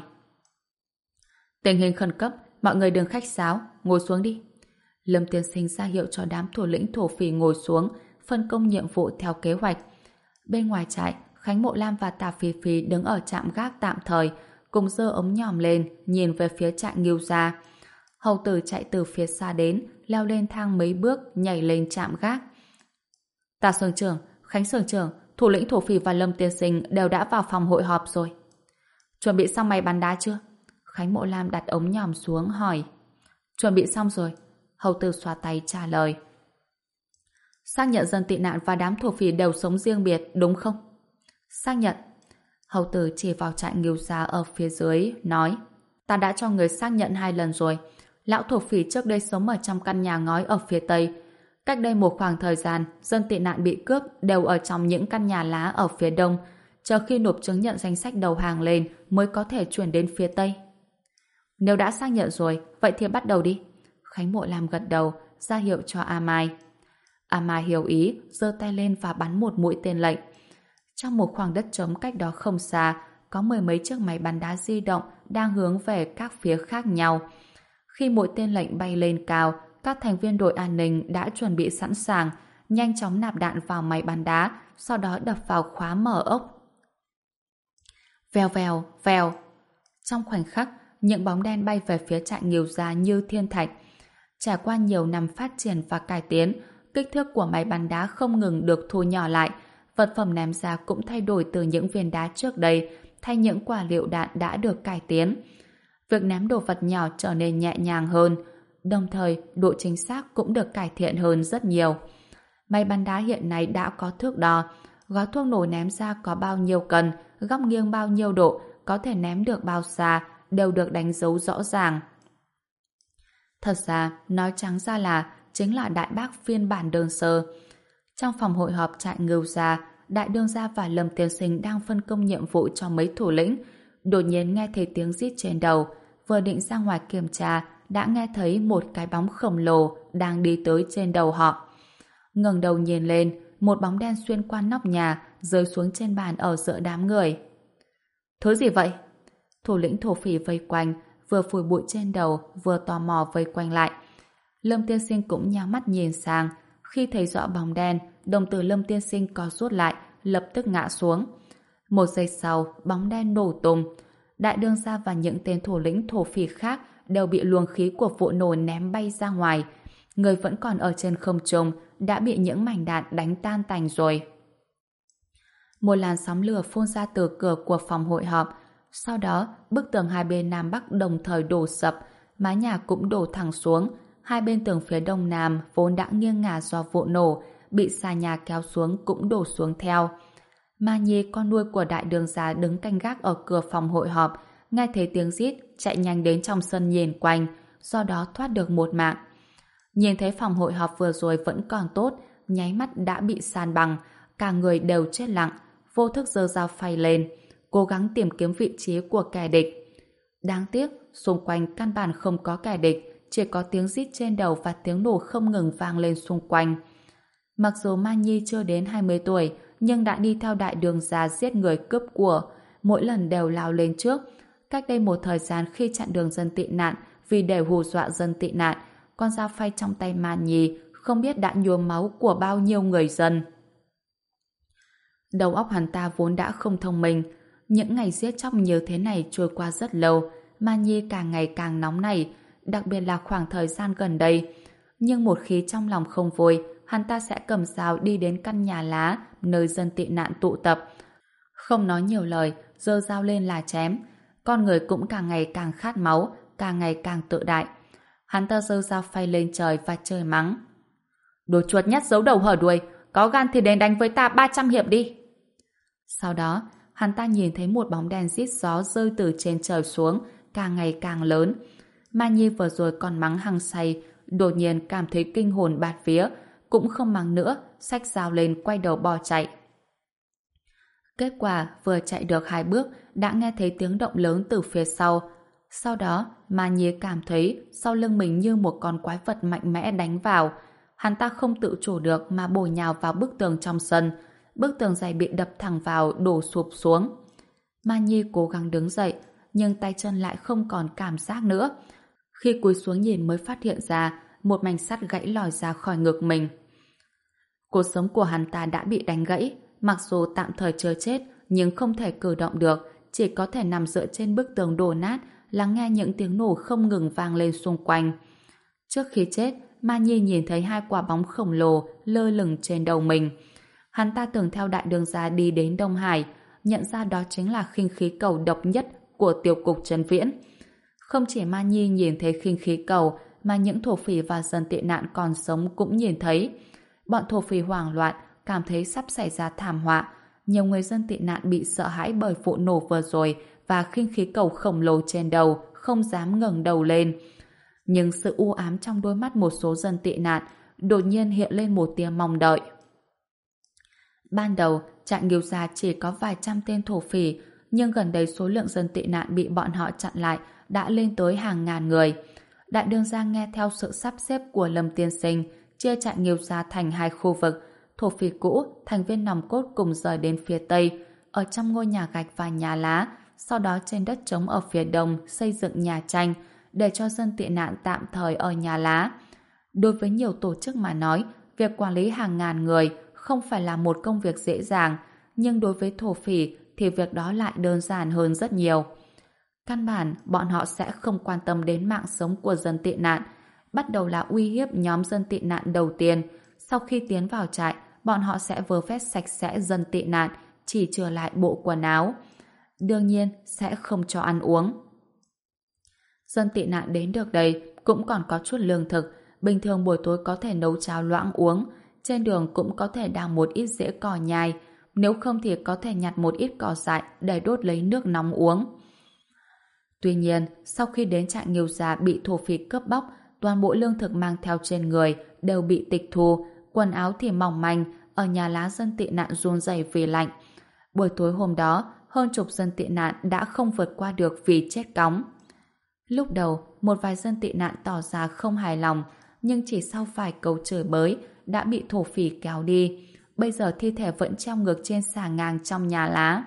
Tình hình khẩn cấp, mọi người đừng khách sáo, ngồi xuống đi. Lâm Tiên Sinh ra hiệu cho đám thủ lĩnh thổ phỉ ngồi xuống, phân công nhiệm vụ theo kế hoạch. Bên ngoài trại, Khánh Mộ Lam và Tà Phi Phi đứng ở trạm gác tạm thời, cùng giơ ống nhòm lên, nhìn về phía Trại Nghiêu gia. Hầu tử chạy từ phía xa đến, leo lên thang mấy bước, nhảy lên trạm gác. Tà Sưởng trưởng, Khánh Sưởng trưởng, thủ lĩnh thổ phỉ và Lâm Tiên Sinh đều đã vào phòng hội họp rồi. Chuẩn bị xong máy bắn đá chưa? Khánh Mộ Lam đặt ống nhòm xuống hỏi. Chuẩn bị xong rồi. Hầu tử xoa tay trả lời. Xác nhận dân tị nạn và đám thổ phỉ đều sống riêng biệt, đúng không? Xác nhận. Hầu tử chỉ vào Trại Nghiêu gia ở phía dưới, nói. Ta đã cho người xác nhận hai lần rồi. Lão thổ phỉ trước đây sống ở trong căn nhà ngói ở phía tây. Cách đây một khoảng thời gian, dân tị nạn bị cướp đều ở trong những căn nhà lá ở phía đông. Chờ khi nộp chứng nhận danh sách đầu hàng lên mới có thể chuyển đến phía tây. Nếu đã xác nhận rồi, vậy thì bắt đầu đi. Khánh Mộ Lam gật đầu, ra hiệu cho A Mai. A Mai hiểu ý, giơ tay lên và bắn một mũi tên lệnh. Trong một khoảng đất trống cách đó không xa, có mười mấy chiếc máy bắn đá di động đang hướng về các phía khác nhau. Khi mũi tên lệnh bay lên cao, các thành viên đội an ninh đã chuẩn bị sẵn sàng, nhanh chóng nạp đạn vào máy bắn đá, sau đó đập vào khóa mở ốc. Vèo vèo, vèo. Trong khoảnh khắc, những bóng đen bay về phía Trại Nghiêu gia như thiên thạch. Trải qua nhiều năm phát triển và cải tiến, kích thước của máy bắn đá không ngừng được thu nhỏ lại, vật phẩm ném ra cũng thay đổi từ những viên đá trước đây thay những quả liệu đạn đã được cải tiến. Việc ném đồ vật nhỏ trở nên nhẹ nhàng hơn, đồng thời độ chính xác cũng được cải thiện hơn rất nhiều. Máy bắn đá hiện nay đã có thước đo, gói thuốc nổ ném ra có bao nhiêu cân, góc nghiêng bao nhiêu độ, có thể ném được bao xa, đều được đánh dấu rõ ràng. Thật ra, nói trắng ra là chính là đại bác phiên bản đơn sơ. Trong phòng hội họp Trại Nghiêu gia, đại đương gia và Lâm Tiên Sinh đang phân công nhiệm vụ cho mấy thủ lĩnh. Đột nhiên nghe thấy tiếng rít trên đầu, vừa định ra ngoài kiểm tra, đã nghe thấy một cái bóng khổng lồ đang đi tới trên đầu họ. Ngẩng đầu nhìn lên, một bóng đen xuyên qua nóc nhà, rơi xuống trên bàn ở giữa đám người. Thứ gì vậy? Thủ lĩnh thổ phỉ vây quanh, vừa phủi bụi trên đầu, vừa tò mò vây quanh lại. Lâm Tiên Sinh cũng nhắm mắt nhìn sang, khi thấy rõ bóng đen, đồng tử Lâm Tiên Sinh co rút lại, lập tức ngã xuống. Một giây sau, bóng đen nổ tung. Đại đương gia và những tên thủ lĩnh thổ phỉ khác đều bị luồng khí của vụ nổ ném bay ra ngoài. Người vẫn còn ở trên không trung đã bị những mảnh đạn đánh tan tành rồi. Một làn sóng lửa phun ra từ cửa của phòng hội họp. Sau đó, bức tường hai bên Nam Bắc đồng thời đổ sập, mái nhà cũng đổ thẳng xuống. hai bên tường phía đông nam vốn đã nghiêng ngả do vụ nổ, bị xà nhà kéo xuống cũng đổ xuống theo. Ma Nhi, con nuôi của đại đường gia đứng canh gác ở cửa phòng hội họp, nghe thấy tiếng rít, chạy nhanh đến trong sân nhìn quanh, do đó thoát được một mạng. Nhìn thấy phòng hội họp vừa rồi vẫn còn tốt, nháy mắt đã bị san bằng, cả người đều chết lặng, vô thức giơ dao phay lên, cố gắng tìm kiếm vị trí của kẻ địch. Đáng tiếc, xung quanh căn bản không có kẻ địch, chỉ có tiếng rít trên đầu và tiếng nổ không ngừng vang lên xung quanh. Mặc dù Ma Nhi chưa đến hai mươi tuổi, nhưng đã đi theo đại đường gia giết người cướp của, mỗi lần đều lao lên trước. Cách đây một thời gian khi chặn đường dân tị nạn, vì để hù dọa dân tị nạn, con dao phay trong tay Ma Nhi không biết đã nhuốm máu của bao nhiêu người dân. Đầu óc hắn ta vốn đã không thông minh, những ngày giết chóc như thế này trôi qua rất lâu, Ma Nhi càng ngày càng nóng nảy, đặc biệt là khoảng thời gian gần đây. Nhưng một khi trong lòng không vui, hắn ta sẽ cầm dao đi đến căn nhà lá nơi dân tị nạn tụ tập. Không nói nhiều lời, giơ dao lên là chém. Con người cũng càng ngày càng khát máu, càng ngày càng tự đại. Hắn ta giơ dao phay lên trời và trời mắng. Đồ chuột nhắt giấu đầu hở đuôi, có gan thì đến đánh với ta ba trăm hiệp đi. Sau đó, hắn ta nhìn thấy một bóng đèn rít gió rơi từ trên trời xuống, càng ngày càng lớn. Ma Nhi vừa rồi còn mắng hăng say, đột nhiên cảm thấy kinh hồn bạt vía, cũng không mắng nữa, xách dao lên quay đầu bỏ chạy. Kết quả vừa chạy được hai bước đã nghe thấy tiếng động lớn từ phía sau. Sau đó, Ma Nhi cảm thấy sau lưng mình như một con quái vật mạnh mẽ đánh vào. Hắn ta không tự chủ được mà bổ nhào vào bức tường trong sân. Bức tường dày bị đập thẳng vào, đổ sụp xuống. Ma Nhi cố gắng đứng dậy, nhưng tay chân lại không còn cảm giác nữa. Khi cúi xuống nhìn mới phát hiện ra một mảnh sắt gãy lòi ra khỏi ngực mình. Cuộc sống của hắn ta đã bị đánh gãy, mặc dù tạm thời chưa chết, nhưng không thể cử động được, chỉ có thể nằm dựa trên bức tường đổ nát, lắng nghe những tiếng nổ không ngừng vang lên xung quanh. Trước khi chết, Ma Nhi nhìn thấy hai quả bóng khổng lồ lơ lửng trên đầu mình. Hắn ta tưởng theo đại đường gia đi đến Đông Hải, nhận ra đó chính là khinh khí cầu độc nhất của tiểu cục Trấn Viễn. Không chỉ Ma Nhi nhìn thấy khinh khí cầu, mà những thổ phỉ và dân tị nạn còn sống cũng nhìn thấy. Bọn thổ phỉ hoảng loạn, cảm thấy sắp xảy ra thảm họa. Nhiều người dân tị nạn bị sợ hãi bởi vụ nổ vừa rồi và khinh khí cầu khổng lồ trên đầu, không dám ngẩng đầu lên. Nhưng sự u ám trong đôi mắt một số dân tị nạn đột nhiên hiện lên một tia mong đợi. Ban đầu, trại Nghiêu gia chỉ có vài trăm tên thổ phỉ, nhưng gần đây số lượng dân tị nạn bị bọn họ chặn lại đã lên tới hàng ngàn người. Đại đương gia nghe theo sự sắp xếp của Lâm Tiên Sinh, chia trại Nghiêu gia thành hai khu vực. Thổ phỉ cũ, thành viên nòng cốt cùng rời đến phía Tây, ở trong ngôi nhà gạch và nhà lá, sau đó trên đất trống ở phía Đông xây dựng nhà tranh, để cho dân tị nạn tạm thời ở nhà lá. Đối với nhiều tổ chức mà nói, việc quản lý hàng ngàn người không phải là một công việc dễ dàng, nhưng đối với thổ phỉ thì việc đó lại đơn giản hơn rất nhiều. Căn bản, bọn họ sẽ không quan tâm đến mạng sống của dân tị nạn, bắt đầu là uy hiếp nhóm dân tị nạn đầu tiên. Sau khi tiến vào trại, bọn họ sẽ vơ vét sạch sẽ dân tị nạn, chỉ chừa lại bộ quần áo. Đương nhiên, sẽ không cho ăn uống. Dân tị nạn đến được đây cũng còn có chút lương thực, bình thường buổi tối có thể nấu cháo loãng uống, trên đường cũng có thể đào một ít rễ cỏ nhai, nếu không thì có thể nhặt một ít cỏ dại để đốt lấy nước nóng uống. Tuy nhiên, sau khi đến trại Nghiêu gia bị thổ phỉ cướp bóc, toàn bộ lương thực mang theo trên người đều bị tịch thu, quần áo thì mỏng manh, ở nhà lá dân tị nạn run rẩy vì lạnh. Buổi tối hôm đó, hơn chục dân tị nạn đã không vượt qua được vì chết cóng. Lúc đầu, một vài dân tị nạn tỏ ra không hài lòng, nhưng chỉ sau vài câu chửi bới đã bị thổ phỉ kéo đi. Bây giờ thi thể vẫn treo ngược trên xà ngang trong nhà lá.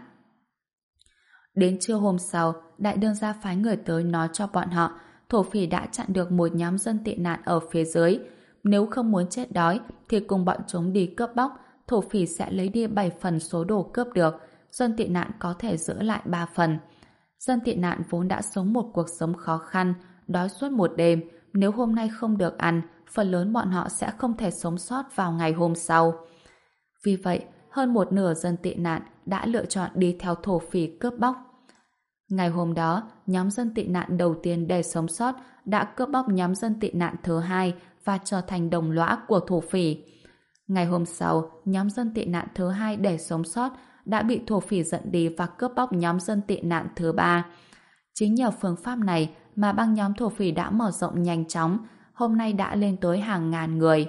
Đến trưa hôm sau, đại đương gia phái người tới nói cho bọn họ thổ phỉ đã chặn được một nhóm dân tị nạn ở phía dưới. Nếu không muốn chết đói thì cùng bọn chúng đi cướp bóc, thổ phỉ sẽ lấy đi bảy phần số đồ cướp được, dân tị nạn có thể giữ lại ba phần. Dân tị nạn vốn đã sống một cuộc sống khó khăn, đói suốt một đêm, nếu hôm nay không được ăn, phần lớn bọn họ sẽ không thể sống sót vào ngày hôm sau. Vì vậy, hơn một nửa dân tị nạn đã lựa chọn đi theo thổ phỉ cướp bóc. Ngày hôm đó, nhóm dân tị nạn đầu tiên để sống sót đã cướp bóc nhóm dân tị nạn thứ hai và trở thành đồng lõa của thổ phỉ. Ngày hôm sau, nhóm dân tị nạn thứ hai để sống sót đã bị thổ phỉ dẫn đi và cướp bóc nhóm dân tị nạn thứ ba. Chính nhờ phương pháp này mà băng nhóm thổ phỉ đã mở rộng nhanh chóng, hôm nay đã lên tới hàng ngàn người.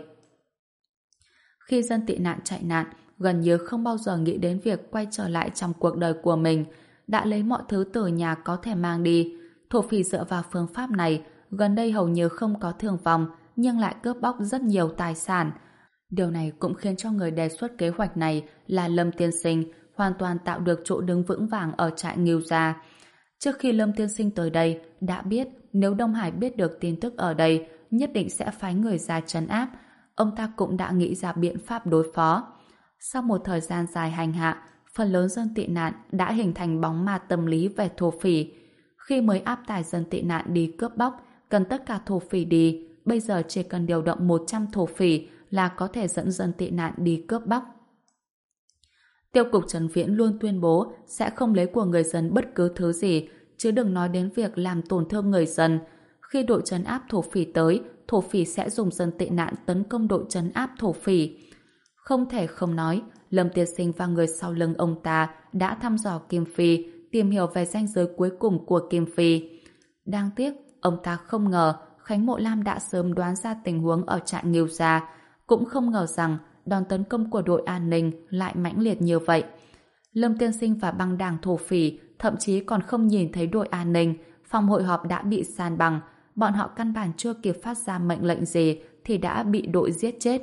Khi dân tị nạn chạy nạn, gần như không bao giờ nghĩ đến việc quay trở lại trong cuộc đời của mình, đã lấy mọi thứ từ nhà có thể mang đi. Thổ phỉ dựa vào phương pháp này, gần đây hầu như không có thương vong, nhưng lại cướp bóc rất nhiều tài sản. Điều này cũng khiến cho người đề xuất kế hoạch này là Lâm Tiên Sinh hoàn toàn tạo được chỗ đứng vững vàng ở trại Ngưu Gia. Trước khi Lâm Tiên Sinh tới đây, đã biết nếu Đông Hải biết được tin tức ở đây, nhất định sẽ phái người ra trấn áp. Ông ta cũng đã nghĩ ra biện pháp đối phó. Sau một thời gian dài hành hạ, phần lớn dân tị nạn đã hình thành bóng ma tâm lý về thổ phỉ. Khi mới áp tải dân tị nạn đi cướp bóc, cần tất cả thổ phỉ đi, bây giờ chỉ cần điều động một trăm thổ phỉ là có thể dẫn dân tị nạn đi cướp bóc. Tiêu cục Trấn Viễn luôn tuyên bố sẽ không lấy của người dân bất cứ thứ gì, chứ đừng nói đến việc làm tổn thương người dân. Khi đội trấn áp thổ phỉ tới, thổ phỉ sẽ dùng dân tị nạn tấn công đội trấn áp thổ phỉ. Không thể không nói, Lâm Tiên Sinh và người sau lưng ông ta đã thăm dò Kim Phi, tìm hiểu về ranh giới cuối cùng của Kim Phi. Đáng tiếc, ông ta không ngờ Khánh Mộ Lam đã sớm đoán ra tình huống ở trại Ngưu Gia, cũng không ngờ rằng đòn tấn công của đội an ninh lại mãnh liệt như vậy. Lâm Tiên Sinh và băng đảng thổ phỉ thậm chí còn không nhìn thấy đội an ninh, phòng hội họp đã bị san bằng, bọn họ căn bản chưa kịp phát ra mệnh lệnh gì thì đã bị đội giết chết.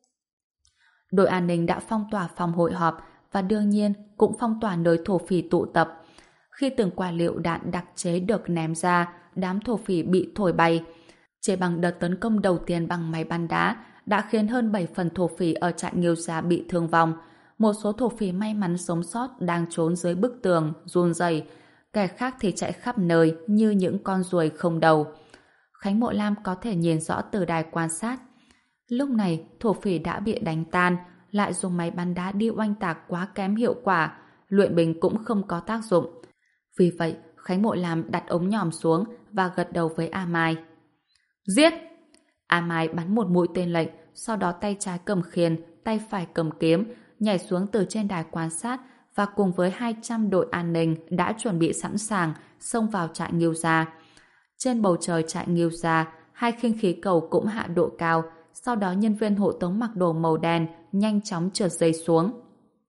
Đội an ninh đã phong tỏa phòng hội họp và đương nhiên cũng phong tỏa nơi thổ phỉ tụ tập. Khi từng quả liệu đạn đặc chế được ném ra, đám thổ phỉ bị thổi bay. Chỉ bằng đợt tấn công đầu tiên bằng máy bắn đá đã khiến hơn bảy phần thổ phỉ ở trại Nghiêu Gia bị thương vong. Một số thổ phỉ may mắn sống sót đang trốn dưới bức tường, run rẩy, kẻ khác thì chạy khắp nơi như những con ruồi không đầu. Khánh Mộ Lam có thể nhìn rõ từ đài quan sát. Lúc này, thổ phỉ đã bị đánh tan, lại dùng máy bắn đá đi oanh tạc quá kém hiệu quả, luyện bình cũng không có tác dụng. Vì vậy, Khánh Mộ Lam đặt ống nhòm xuống và gật đầu với A Mai. Giết! A Mai bắn một mũi tên lệnh, sau đó tay trái cầm khiên, tay phải cầm kiếm, nhảy xuống từ trên đài quan sát và cùng với hai trăm đội an ninh đã chuẩn bị sẵn sàng xông vào trại Nghiêu Gia. Trên bầu trời trại Nghiêu Gia, hai khinh khí cầu cũng hạ độ cao, sau đó nhân viên hộ tống mặc đồ màu đen nhanh chóng trượt dây xuống.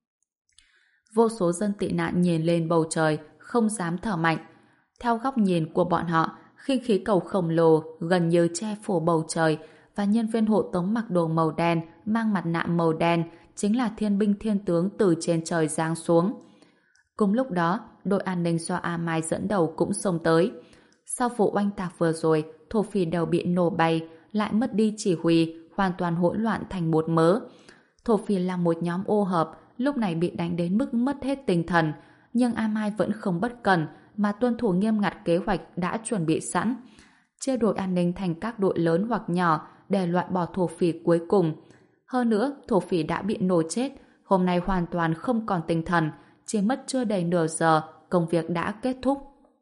Vô số dân tị nạn nhìn lên bầu trời, không dám thở mạnh. Theo góc nhìn của bọn họ, khinh khí cầu khổng lồ gần như che phủ bầu trời và nhân viên hộ tống mặc đồ màu đen mang mặt nạ màu đen chính là thiên binh thiên tướng từ trên trời giáng xuống. Cùng lúc đó, đội an ninh do A Mai dẫn đầu cũng xông tới. Sau vụ oanh tạc vừa rồi, thổ phỉ đều bị nổ bay, lại mất đi chỉ huy, hoàn toàn hỗn loạn thành một mớ. Thổ phỉ là một nhóm ô hợp, lúc này bị đánh đến mức mất hết tinh thần, nhưng A Mai vẫn không bất cẩn mà tuân thủ nghiêm ngặt kế hoạch đã chuẩn bị sẵn. Chia đội an ninh thành các đội lớn hoặc nhỏ để loại bỏ thổ phỉ cuối cùng. Hơn nữa, thổ phỉ đã bị nổ chết, hôm nay hoàn toàn không còn tinh thần, chỉ mất chưa đầy nửa giờ, công việc đã kết thúc.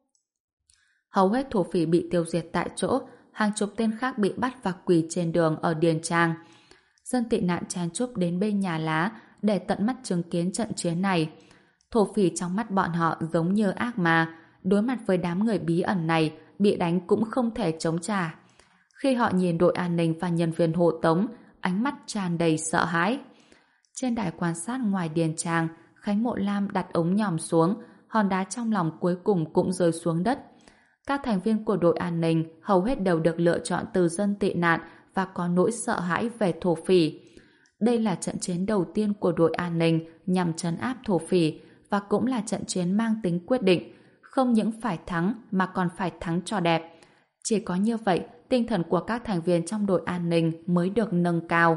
Hầu hết thổ phỉ bị tiêu diệt tại chỗ, hàng chục tên khác bị bắt và quỳ trên đường ở Điền Trang. Dân tị nạn chen chúc đến bên nhà lá để tận mắt chứng kiến trận chiến này. Thổ phỉ trong mắt bọn họ giống như ác ma, đối mặt với đám người bí ẩn này, bị đánh cũng không thể chống trả. Khi họ nhìn đội an ninh và nhân viên hộ tống, ánh mắt tràn đầy sợ hãi. Trên đài quan sát ngoài Điền Trang, Khánh Mộ Lam đặt ống nhòm xuống, hòn đá trong lòng cuối cùng cũng rơi xuống đất. Các thành viên của đội an ninh hầu hết đều được lựa chọn từ dân tị nạn và có nỗi sợ hãi về thổ phỉ. Đây là trận chiến đầu tiên của đội an ninh nhằm trấn áp thổ phỉ và cũng là trận chiến mang tính quyết định, không những phải thắng mà còn phải thắng cho đẹp. Chỉ có như vậy, tinh thần của các thành viên trong đội an ninh mới được nâng cao.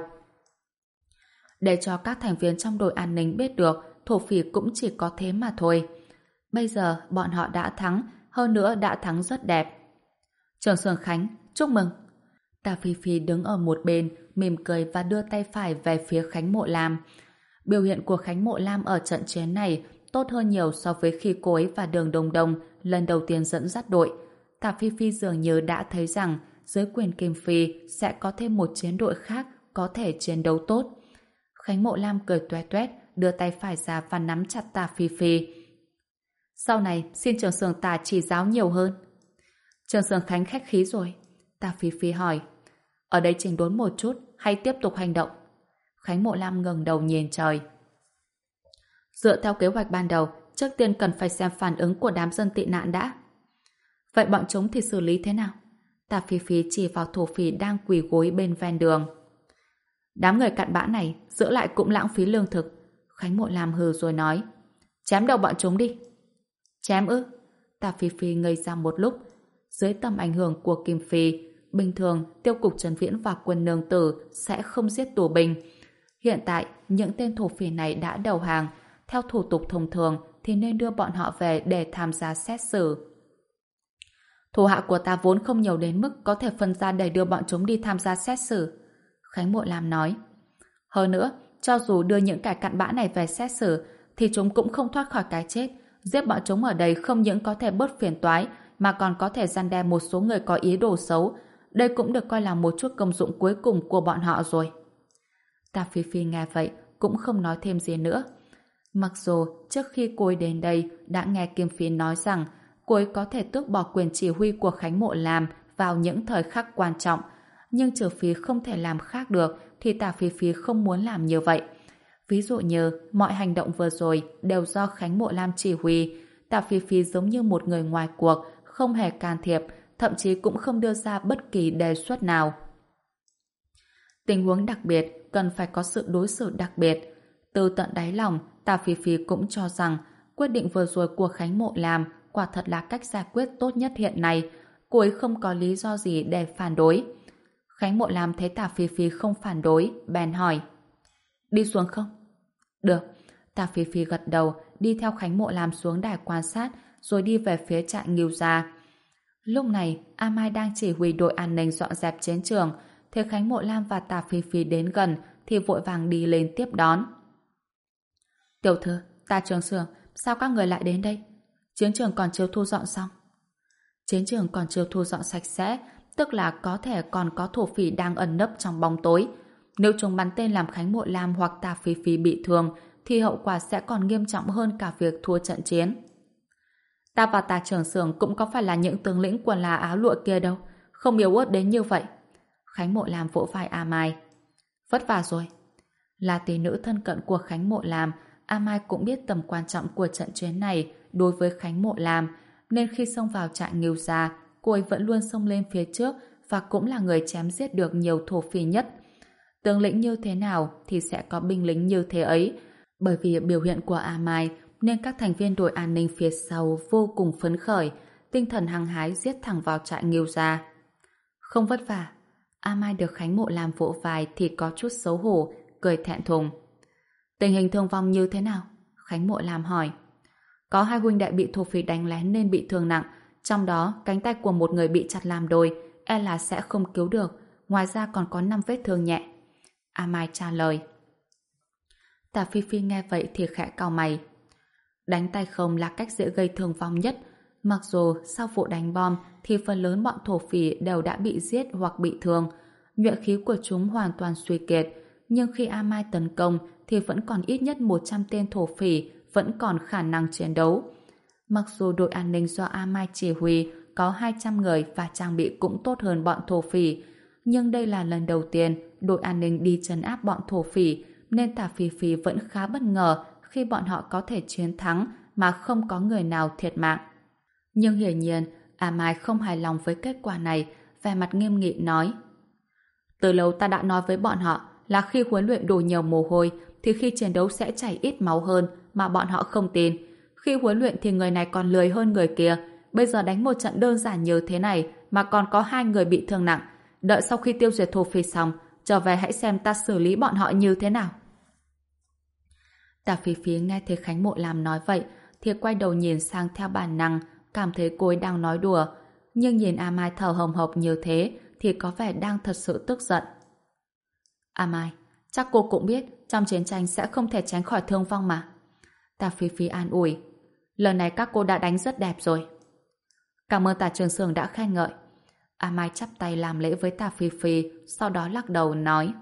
Để cho các thành viên trong đội an ninh biết được, thổ phỉ cũng chỉ có thế mà thôi. Bây giờ, bọn họ đã thắng, hơn nữa đã thắng rất đẹp. Trường Sương Khánh, chúc mừng! Tạ Phi Phi đứng ở một bên, mỉm cười và đưa tay phải về phía Khánh Mộ Lam. Biểu hiện của Khánh Mộ Lam ở trận chiến này tốt hơn nhiều so với khi cô ấy và Đường Đông Đông lần đầu tiên dẫn dắt đội. Tạ Phi Phi dường như đã thấy rằng dưới quyền Kim Phi sẽ có thêm một chiến đội khác có thể chiến đấu tốt. Khánh Mộ Lam cười toét toét, đưa tay phải ra và nắm chặt Tạ Phi Phi. Sau này, xin Trường Sường Tạ chỉ giáo nhiều hơn. Trường Sường Khánh khách khí rồi. Tạ Phi Phi hỏi. Ở đây chỉnh đốn một chút hay tiếp tục hành động? Khánh Mộ Lam ngẩng đầu nhìn trời. Dựa theo kế hoạch ban đầu, trước tiên cần phải xem phản ứng của đám dân tị nạn đã. Vậy bọn chúng thì xử lý thế nào? Tạ Phi Phi chỉ vào thổ phỉ đang quỳ gối bên ven đường. Đám người cặn bã này giữ lại cũng lãng phí lương thực. Khánh Mộ Lam hừ rồi nói. Chém đầu bọn chúng đi. Chém ư? Tạ Phi Phi ngây ra một lúc. Dưới tầm ảnh hưởng của Kim Phi, bình thường Tiêu cục Trần Viễn và quân nương tử sẽ không giết tù binh. Hiện tại, những tên thổ phỉ này đã đầu hàng. Theo thủ tục thông thường thì nên đưa bọn họ về để tham gia xét xử. Thủ hạ của ta vốn không nhiều đến mức có thể phân ra để đưa bọn chúng đi tham gia xét xử. Khánh Mộ Lam nói. Hơn nữa, cho dù đưa những kẻ cặn bã này về xét xử thì chúng cũng không thoát khỏi cái chết. Giết bọn chúng ở đây không những có thể bớt phiền toái mà còn có thể răn đe một số người có ý đồ xấu. Đây cũng được coi là một chút công dụng cuối cùng của bọn họ rồi. Tạ Phi Phi nghe vậy cũng không nói thêm gì nữa. Mặc dù trước khi cô ấy đến đây đã nghe Kim Phi nói rằng cô ấy có thể tước bỏ quyền chỉ huy của Khánh Mộ Lam vào những thời khắc quan trọng, nhưng trừ phi không thể làm khác được thì Tạ Phi Phi không muốn làm như vậy. Ví dụ như mọi hành động vừa rồi đều do Khánh Mộ Lam chỉ huy, Tạ Phi Phi giống như một người ngoài cuộc, không hề can thiệp, thậm chí cũng không đưa ra bất kỳ đề xuất nào. Tình huống đặc biệt cần phải có sự đối xử đặc biệt. Từ tận đáy lòng, Tạ Phi Phi cũng cho rằng quyết định vừa rồi của Khánh Mộ Lam quả thật là cách giải quyết tốt nhất hiện nay. Cô ấy không có lý do gì để phản đối. Khánh Mộ Lam thấy Tạ Phi Phi không phản đối, bèn hỏi. Đi xuống không? Được. Tạ Phi Phi gật đầu, đi theo Khánh Mộ Lam xuống đài quan sát, rồi đi về phía trại Ngưu Gia. Lúc này, A Mai đang chỉ huy đội an ninh dọn dẹp chiến trường. Thấy Khánh Mộ Lam và Tạ Phi Phi đến gần, thì vội vàng đi lên tiếp đón. Tiểu thư, Tạ Trường Sường, sao các người lại đến đây? Chiến trường còn chưa thu dọn xong. Chiến trường còn chưa thu dọn sạch sẽ, tức là có thể còn có thổ phỉ đang ẩn nấp trong bóng tối. Nếu chúng bắn tên làm Khánh Mộ Lam hoặc Tạ Phi Phi bị thương, thì hậu quả sẽ còn nghiêm trọng hơn cả việc thua trận chiến. Ta và Tạ Trường Sường cũng có phải là những tướng lĩnh quần là áo lụa kia đâu, không yếu ớt đến như vậy. Khánh Mộ Lam vỗ vai A Mai. Vất vả rồi. Là tỷ nữ thân cận của Khánh Mộ Lam, A Mai cũng biết tầm quan trọng của trận chiến này đối với Khánh Mộ Lam, nên khi xông vào trại Ngưu Gia, cô ấy vẫn luôn xông lên phía trước và cũng là người chém giết được nhiều thổ phỉ nhất. Tướng lĩnh như thế nào thì sẽ có binh lính như thế ấy. Bởi vì biểu hiện của A Mai nên các thành viên đội an ninh phía sau vô cùng phấn khởi, tinh thần hăng hái giết thẳng vào trại Ngưu Gia. Không vất vả. A Mai được Khánh Mộ Lam vỗ vai thì có chút xấu hổ, cười thẹn thùng. Tình hình thương vong như thế nào? Khánh Mộ Lam hỏi. Có hai huynh đệ bị thổ phỉ đánh lén nên bị thương nặng, trong đó cánh tay của một người bị chặt làm đôi, e là sẽ không cứu được, ngoài ra còn có năm vết thương nhẹ. A Mai trả lời. Tạ Phi Phi nghe vậy thì khẽ cau mày. Đánh tay không là cách dễ gây thương vong nhất. Mặc dù sau vụ đánh bom thì phần lớn bọn thổ phỉ đều đã bị giết hoặc bị thương, nhuệ khí của chúng hoàn toàn suy kiệt, nhưng khi A Mai tấn công thì vẫn còn ít nhất một trăm tên thổ phỉ vẫn còn khả năng chiến đấu. Mặc dù đội an ninh do A Mai chỉ huy có hai trăm người và trang bị cũng tốt hơn bọn thổ phỉ, nhưng đây là lần đầu tiên đội an ninh đi trấn áp bọn thổ phỉ, nên Tạ Phi Phi vẫn khá bất ngờ khi bọn họ có thể chiến thắng mà không có người nào thiệt mạng. Nhưng hiển nhiên, A Mai không hài lòng với kết quả này, vẻ mặt nghiêm nghị nói. Từ lâu ta đã nói với bọn họ là khi huấn luyện đủ nhiều mồ hôi thì khi chiến đấu sẽ chảy ít máu hơn, mà bọn họ không tin. Khi huấn luyện thì người này còn lười hơn người kia. Bây giờ đánh một trận đơn giản như thế này mà còn có hai người bị thương nặng. Đợi sau khi tiêu diệt thổ phỉ xong, trở về hãy xem ta xử lý bọn họ như thế nào. Tạ Phi Phi nghe thấy Khánh Mộ Lam nói vậy thì quay đầu nhìn sang theo bản năng, cảm thấy cô ấy đang nói đùa, nhưng nhìn A Mai thở hồng hộc như thế thì có vẻ đang thật sự tức giận. A Mai, chắc cô cũng biết trong chiến tranh sẽ không thể tránh khỏi thương vong mà. Tả Phi Phi an ủi. Lần này các cô đã đánh rất đẹp rồi. Cảm ơn Tả Trường Sương đã khen ngợi. A Mai chắp tay làm lễ với Tả Phi Phi, sau đó lắc đầu nói.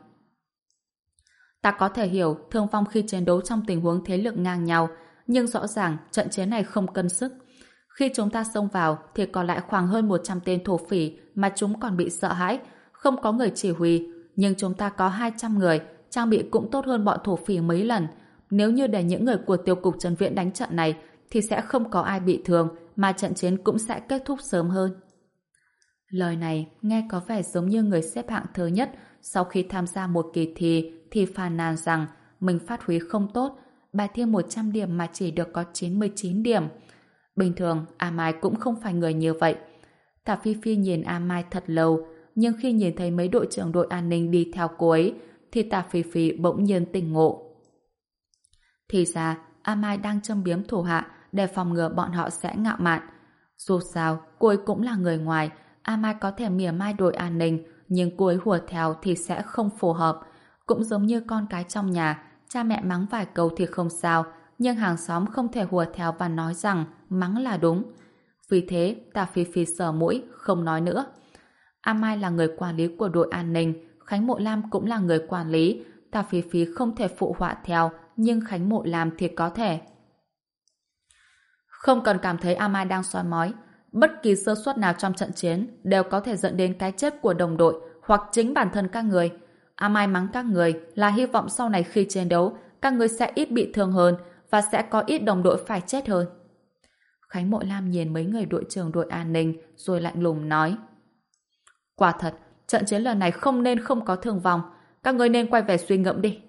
Ta có thể hiểu thương vong khi chiến đấu trong tình huống thế lực ngang nhau, nhưng rõ ràng trận chiến này không cân sức. Khi chúng ta xông vào thì còn lại khoảng hơn một trăm tên thổ phỉ mà chúng còn bị sợ hãi, không có người chỉ huy, nhưng chúng ta có hai trăm người, trang bị cũng tốt hơn bọn thổ phỉ mấy lần. Nếu như để những người của tiêu cục trấn viện đánh trận này thì sẽ không có ai bị thương, mà trận chiến cũng sẽ kết thúc sớm hơn. Lời này nghe có vẻ giống như người xếp hạng thứ nhất sau khi tham gia một kỳ thi thì phàn nàn rằng mình phát huy không tốt, bài thi một trăm điểm mà chỉ được có chín mươi chín điểm. Bình thường, A Mai cũng không phải người như vậy. Tả Phi Phi nhìn A Mai thật lâu, nhưng khi nhìn thấy mấy đội trưởng đội an ninh đi theo cô ấy, thì Tả Phi Phi bỗng nhiên tỉnh ngộ. Thì ra, A Mai đang châm biếm thủ hạ để phòng ngừa bọn họ sẽ ngạo mạn. Dù sao, cô ấy cũng là người ngoài, A Mai có thể mỉa mai đội an ninh, nhưng cô ấy hùa theo thì sẽ không phù hợp. Cũng giống như con cái trong nhà, cha mẹ mắng vài câu thì không sao, nhưng hàng xóm không thể hùa theo và nói rằng mắng là đúng. Vì thế, Tả Phi Phi sờ mũi, không nói nữa. A Mai là người quản lý của đội an ninh, Khánh Mộ Lam cũng là người quản lý. Tả Phi Phi không thể phụ họa theo, nhưng Khánh Mộ Lam thì có thể. Không cần cảm thấy A Mai đang soi mói. Bất kỳ sơ suất nào trong trận chiến đều có thể dẫn đến cái chết của đồng đội hoặc chính bản thân các người. A Mai mắng các người là hy vọng sau này khi chiến đấu các người sẽ ít bị thương hơn và sẽ có ít đồng đội phải chết hơn. Khánh Mộ Lam nhìn mấy người đội trưởng đội an ninh rồi lạnh lùng nói. Quả thật, trận chiến lần này không nên không có thương vong. Các người nên quay về suy ngẫm đi.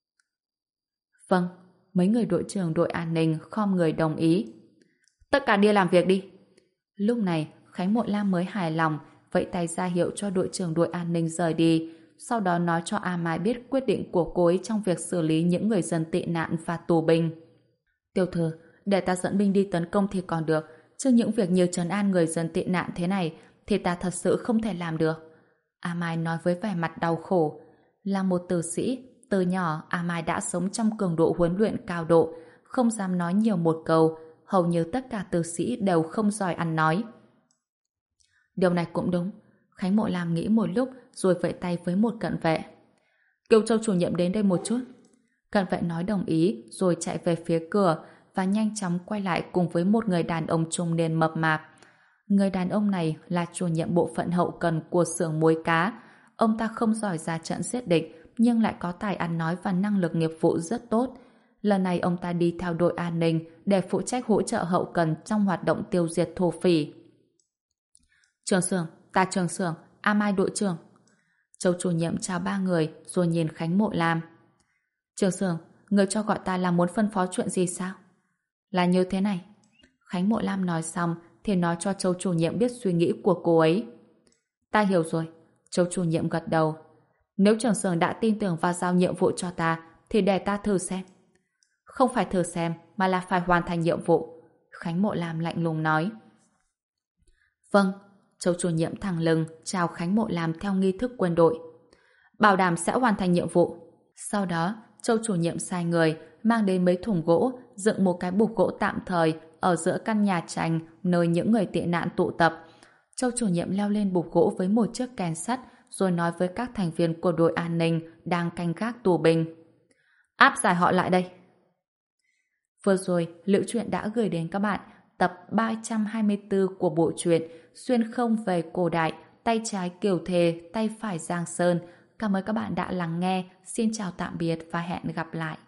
Vâng, mấy người đội trưởng đội an ninh khom người đồng ý. Tất cả đi làm việc đi. Lúc này, Khánh Mộ Lam mới hài lòng, vẫy tay ra hiệu cho đội trưởng đội an ninh rời đi, sau đó nói cho A Mai biết quyết định của cô ấy trong việc xử lý những người dân tị nạn và tù binh. Tiểu thư, để ta dẫn binh đi tấn công thì còn được, chứ những việc như trấn an người dân tị nạn thế này thì ta thật sự không thể làm được. A Mai nói với vẻ mặt đau khổ. Là một tử sĩ, từ nhỏ A Mai đã sống trong cường độ huấn luyện cao độ, không dám nói nhiều một câu, hầu như tất cả tử sĩ đều không giỏi ăn nói. Điều này cũng đúng. Khánh Mộ Lam nghĩ một lúc rồi vẫy tay với một cận vệ. Kêu Châu chủ nhiệm đến đây một chút. Cận vệ nói đồng ý rồi chạy về phía cửa và nhanh chóng quay lại cùng với một người đàn ông trung niên mập mạp. Người đàn ông này là chủ nhiệm bộ phận hậu cần của xưởng muối cá. Ông ta không giỏi ra trận giết địch nhưng lại có tài ăn nói và năng lực nghiệp vụ rất tốt. Lần này ông ta đi theo đội an ninh để phụ trách hỗ trợ hậu cần trong hoạt động tiêu diệt thổ phỉ. Trường xưởng, ta trường xưởng, A Mai đội trưởng. Châu chủ nhiệm chào ba người rồi nhìn Khánh Mộ Lam. Trường xưởng, người cho gọi ta là muốn phân phó chuyện gì sao? Là như thế này. Khánh Mộ Lam nói xong thì nói cho Châu chủ nhiệm biết suy nghĩ của cô ấy. Ta hiểu rồi. Châu chủ nhiệm gật đầu. Nếu trường xưởng đã tin tưởng và giao nhiệm vụ cho ta thì để ta thử xem. Không phải thử xem mà là phải hoàn thành nhiệm vụ. Khánh Mộ Lam lạnh lùng nói. Vâng. Châu chủ nhiệm thẳng lưng chào Khánh Mộ Lam theo nghi thức quân đội. Bảo đảm sẽ hoàn thành nhiệm vụ. Sau đó, Châu chủ nhiệm sai người mang đến mấy thùng gỗ, dựng một cái bục gỗ tạm thời ở giữa căn nhà tranh nơi những người tị nạn tụ tập. Châu chủ nhiệm leo lên bục gỗ với một chiếc kèn sắt rồi nói với các thành viên của đội an ninh đang canh gác tù binh. Áp giải họ lại đây. Vừa rồi, Liễu Truyện đã gửi đến các bạn tập ba trăm hai mươi tư của bộ truyện Xuyên không về cổ đại, tay trái Kiều Thề, tay phải Giang Sơn. Cảm ơn các bạn đã lắng nghe. Xin chào tạm biệt và hẹn gặp lại.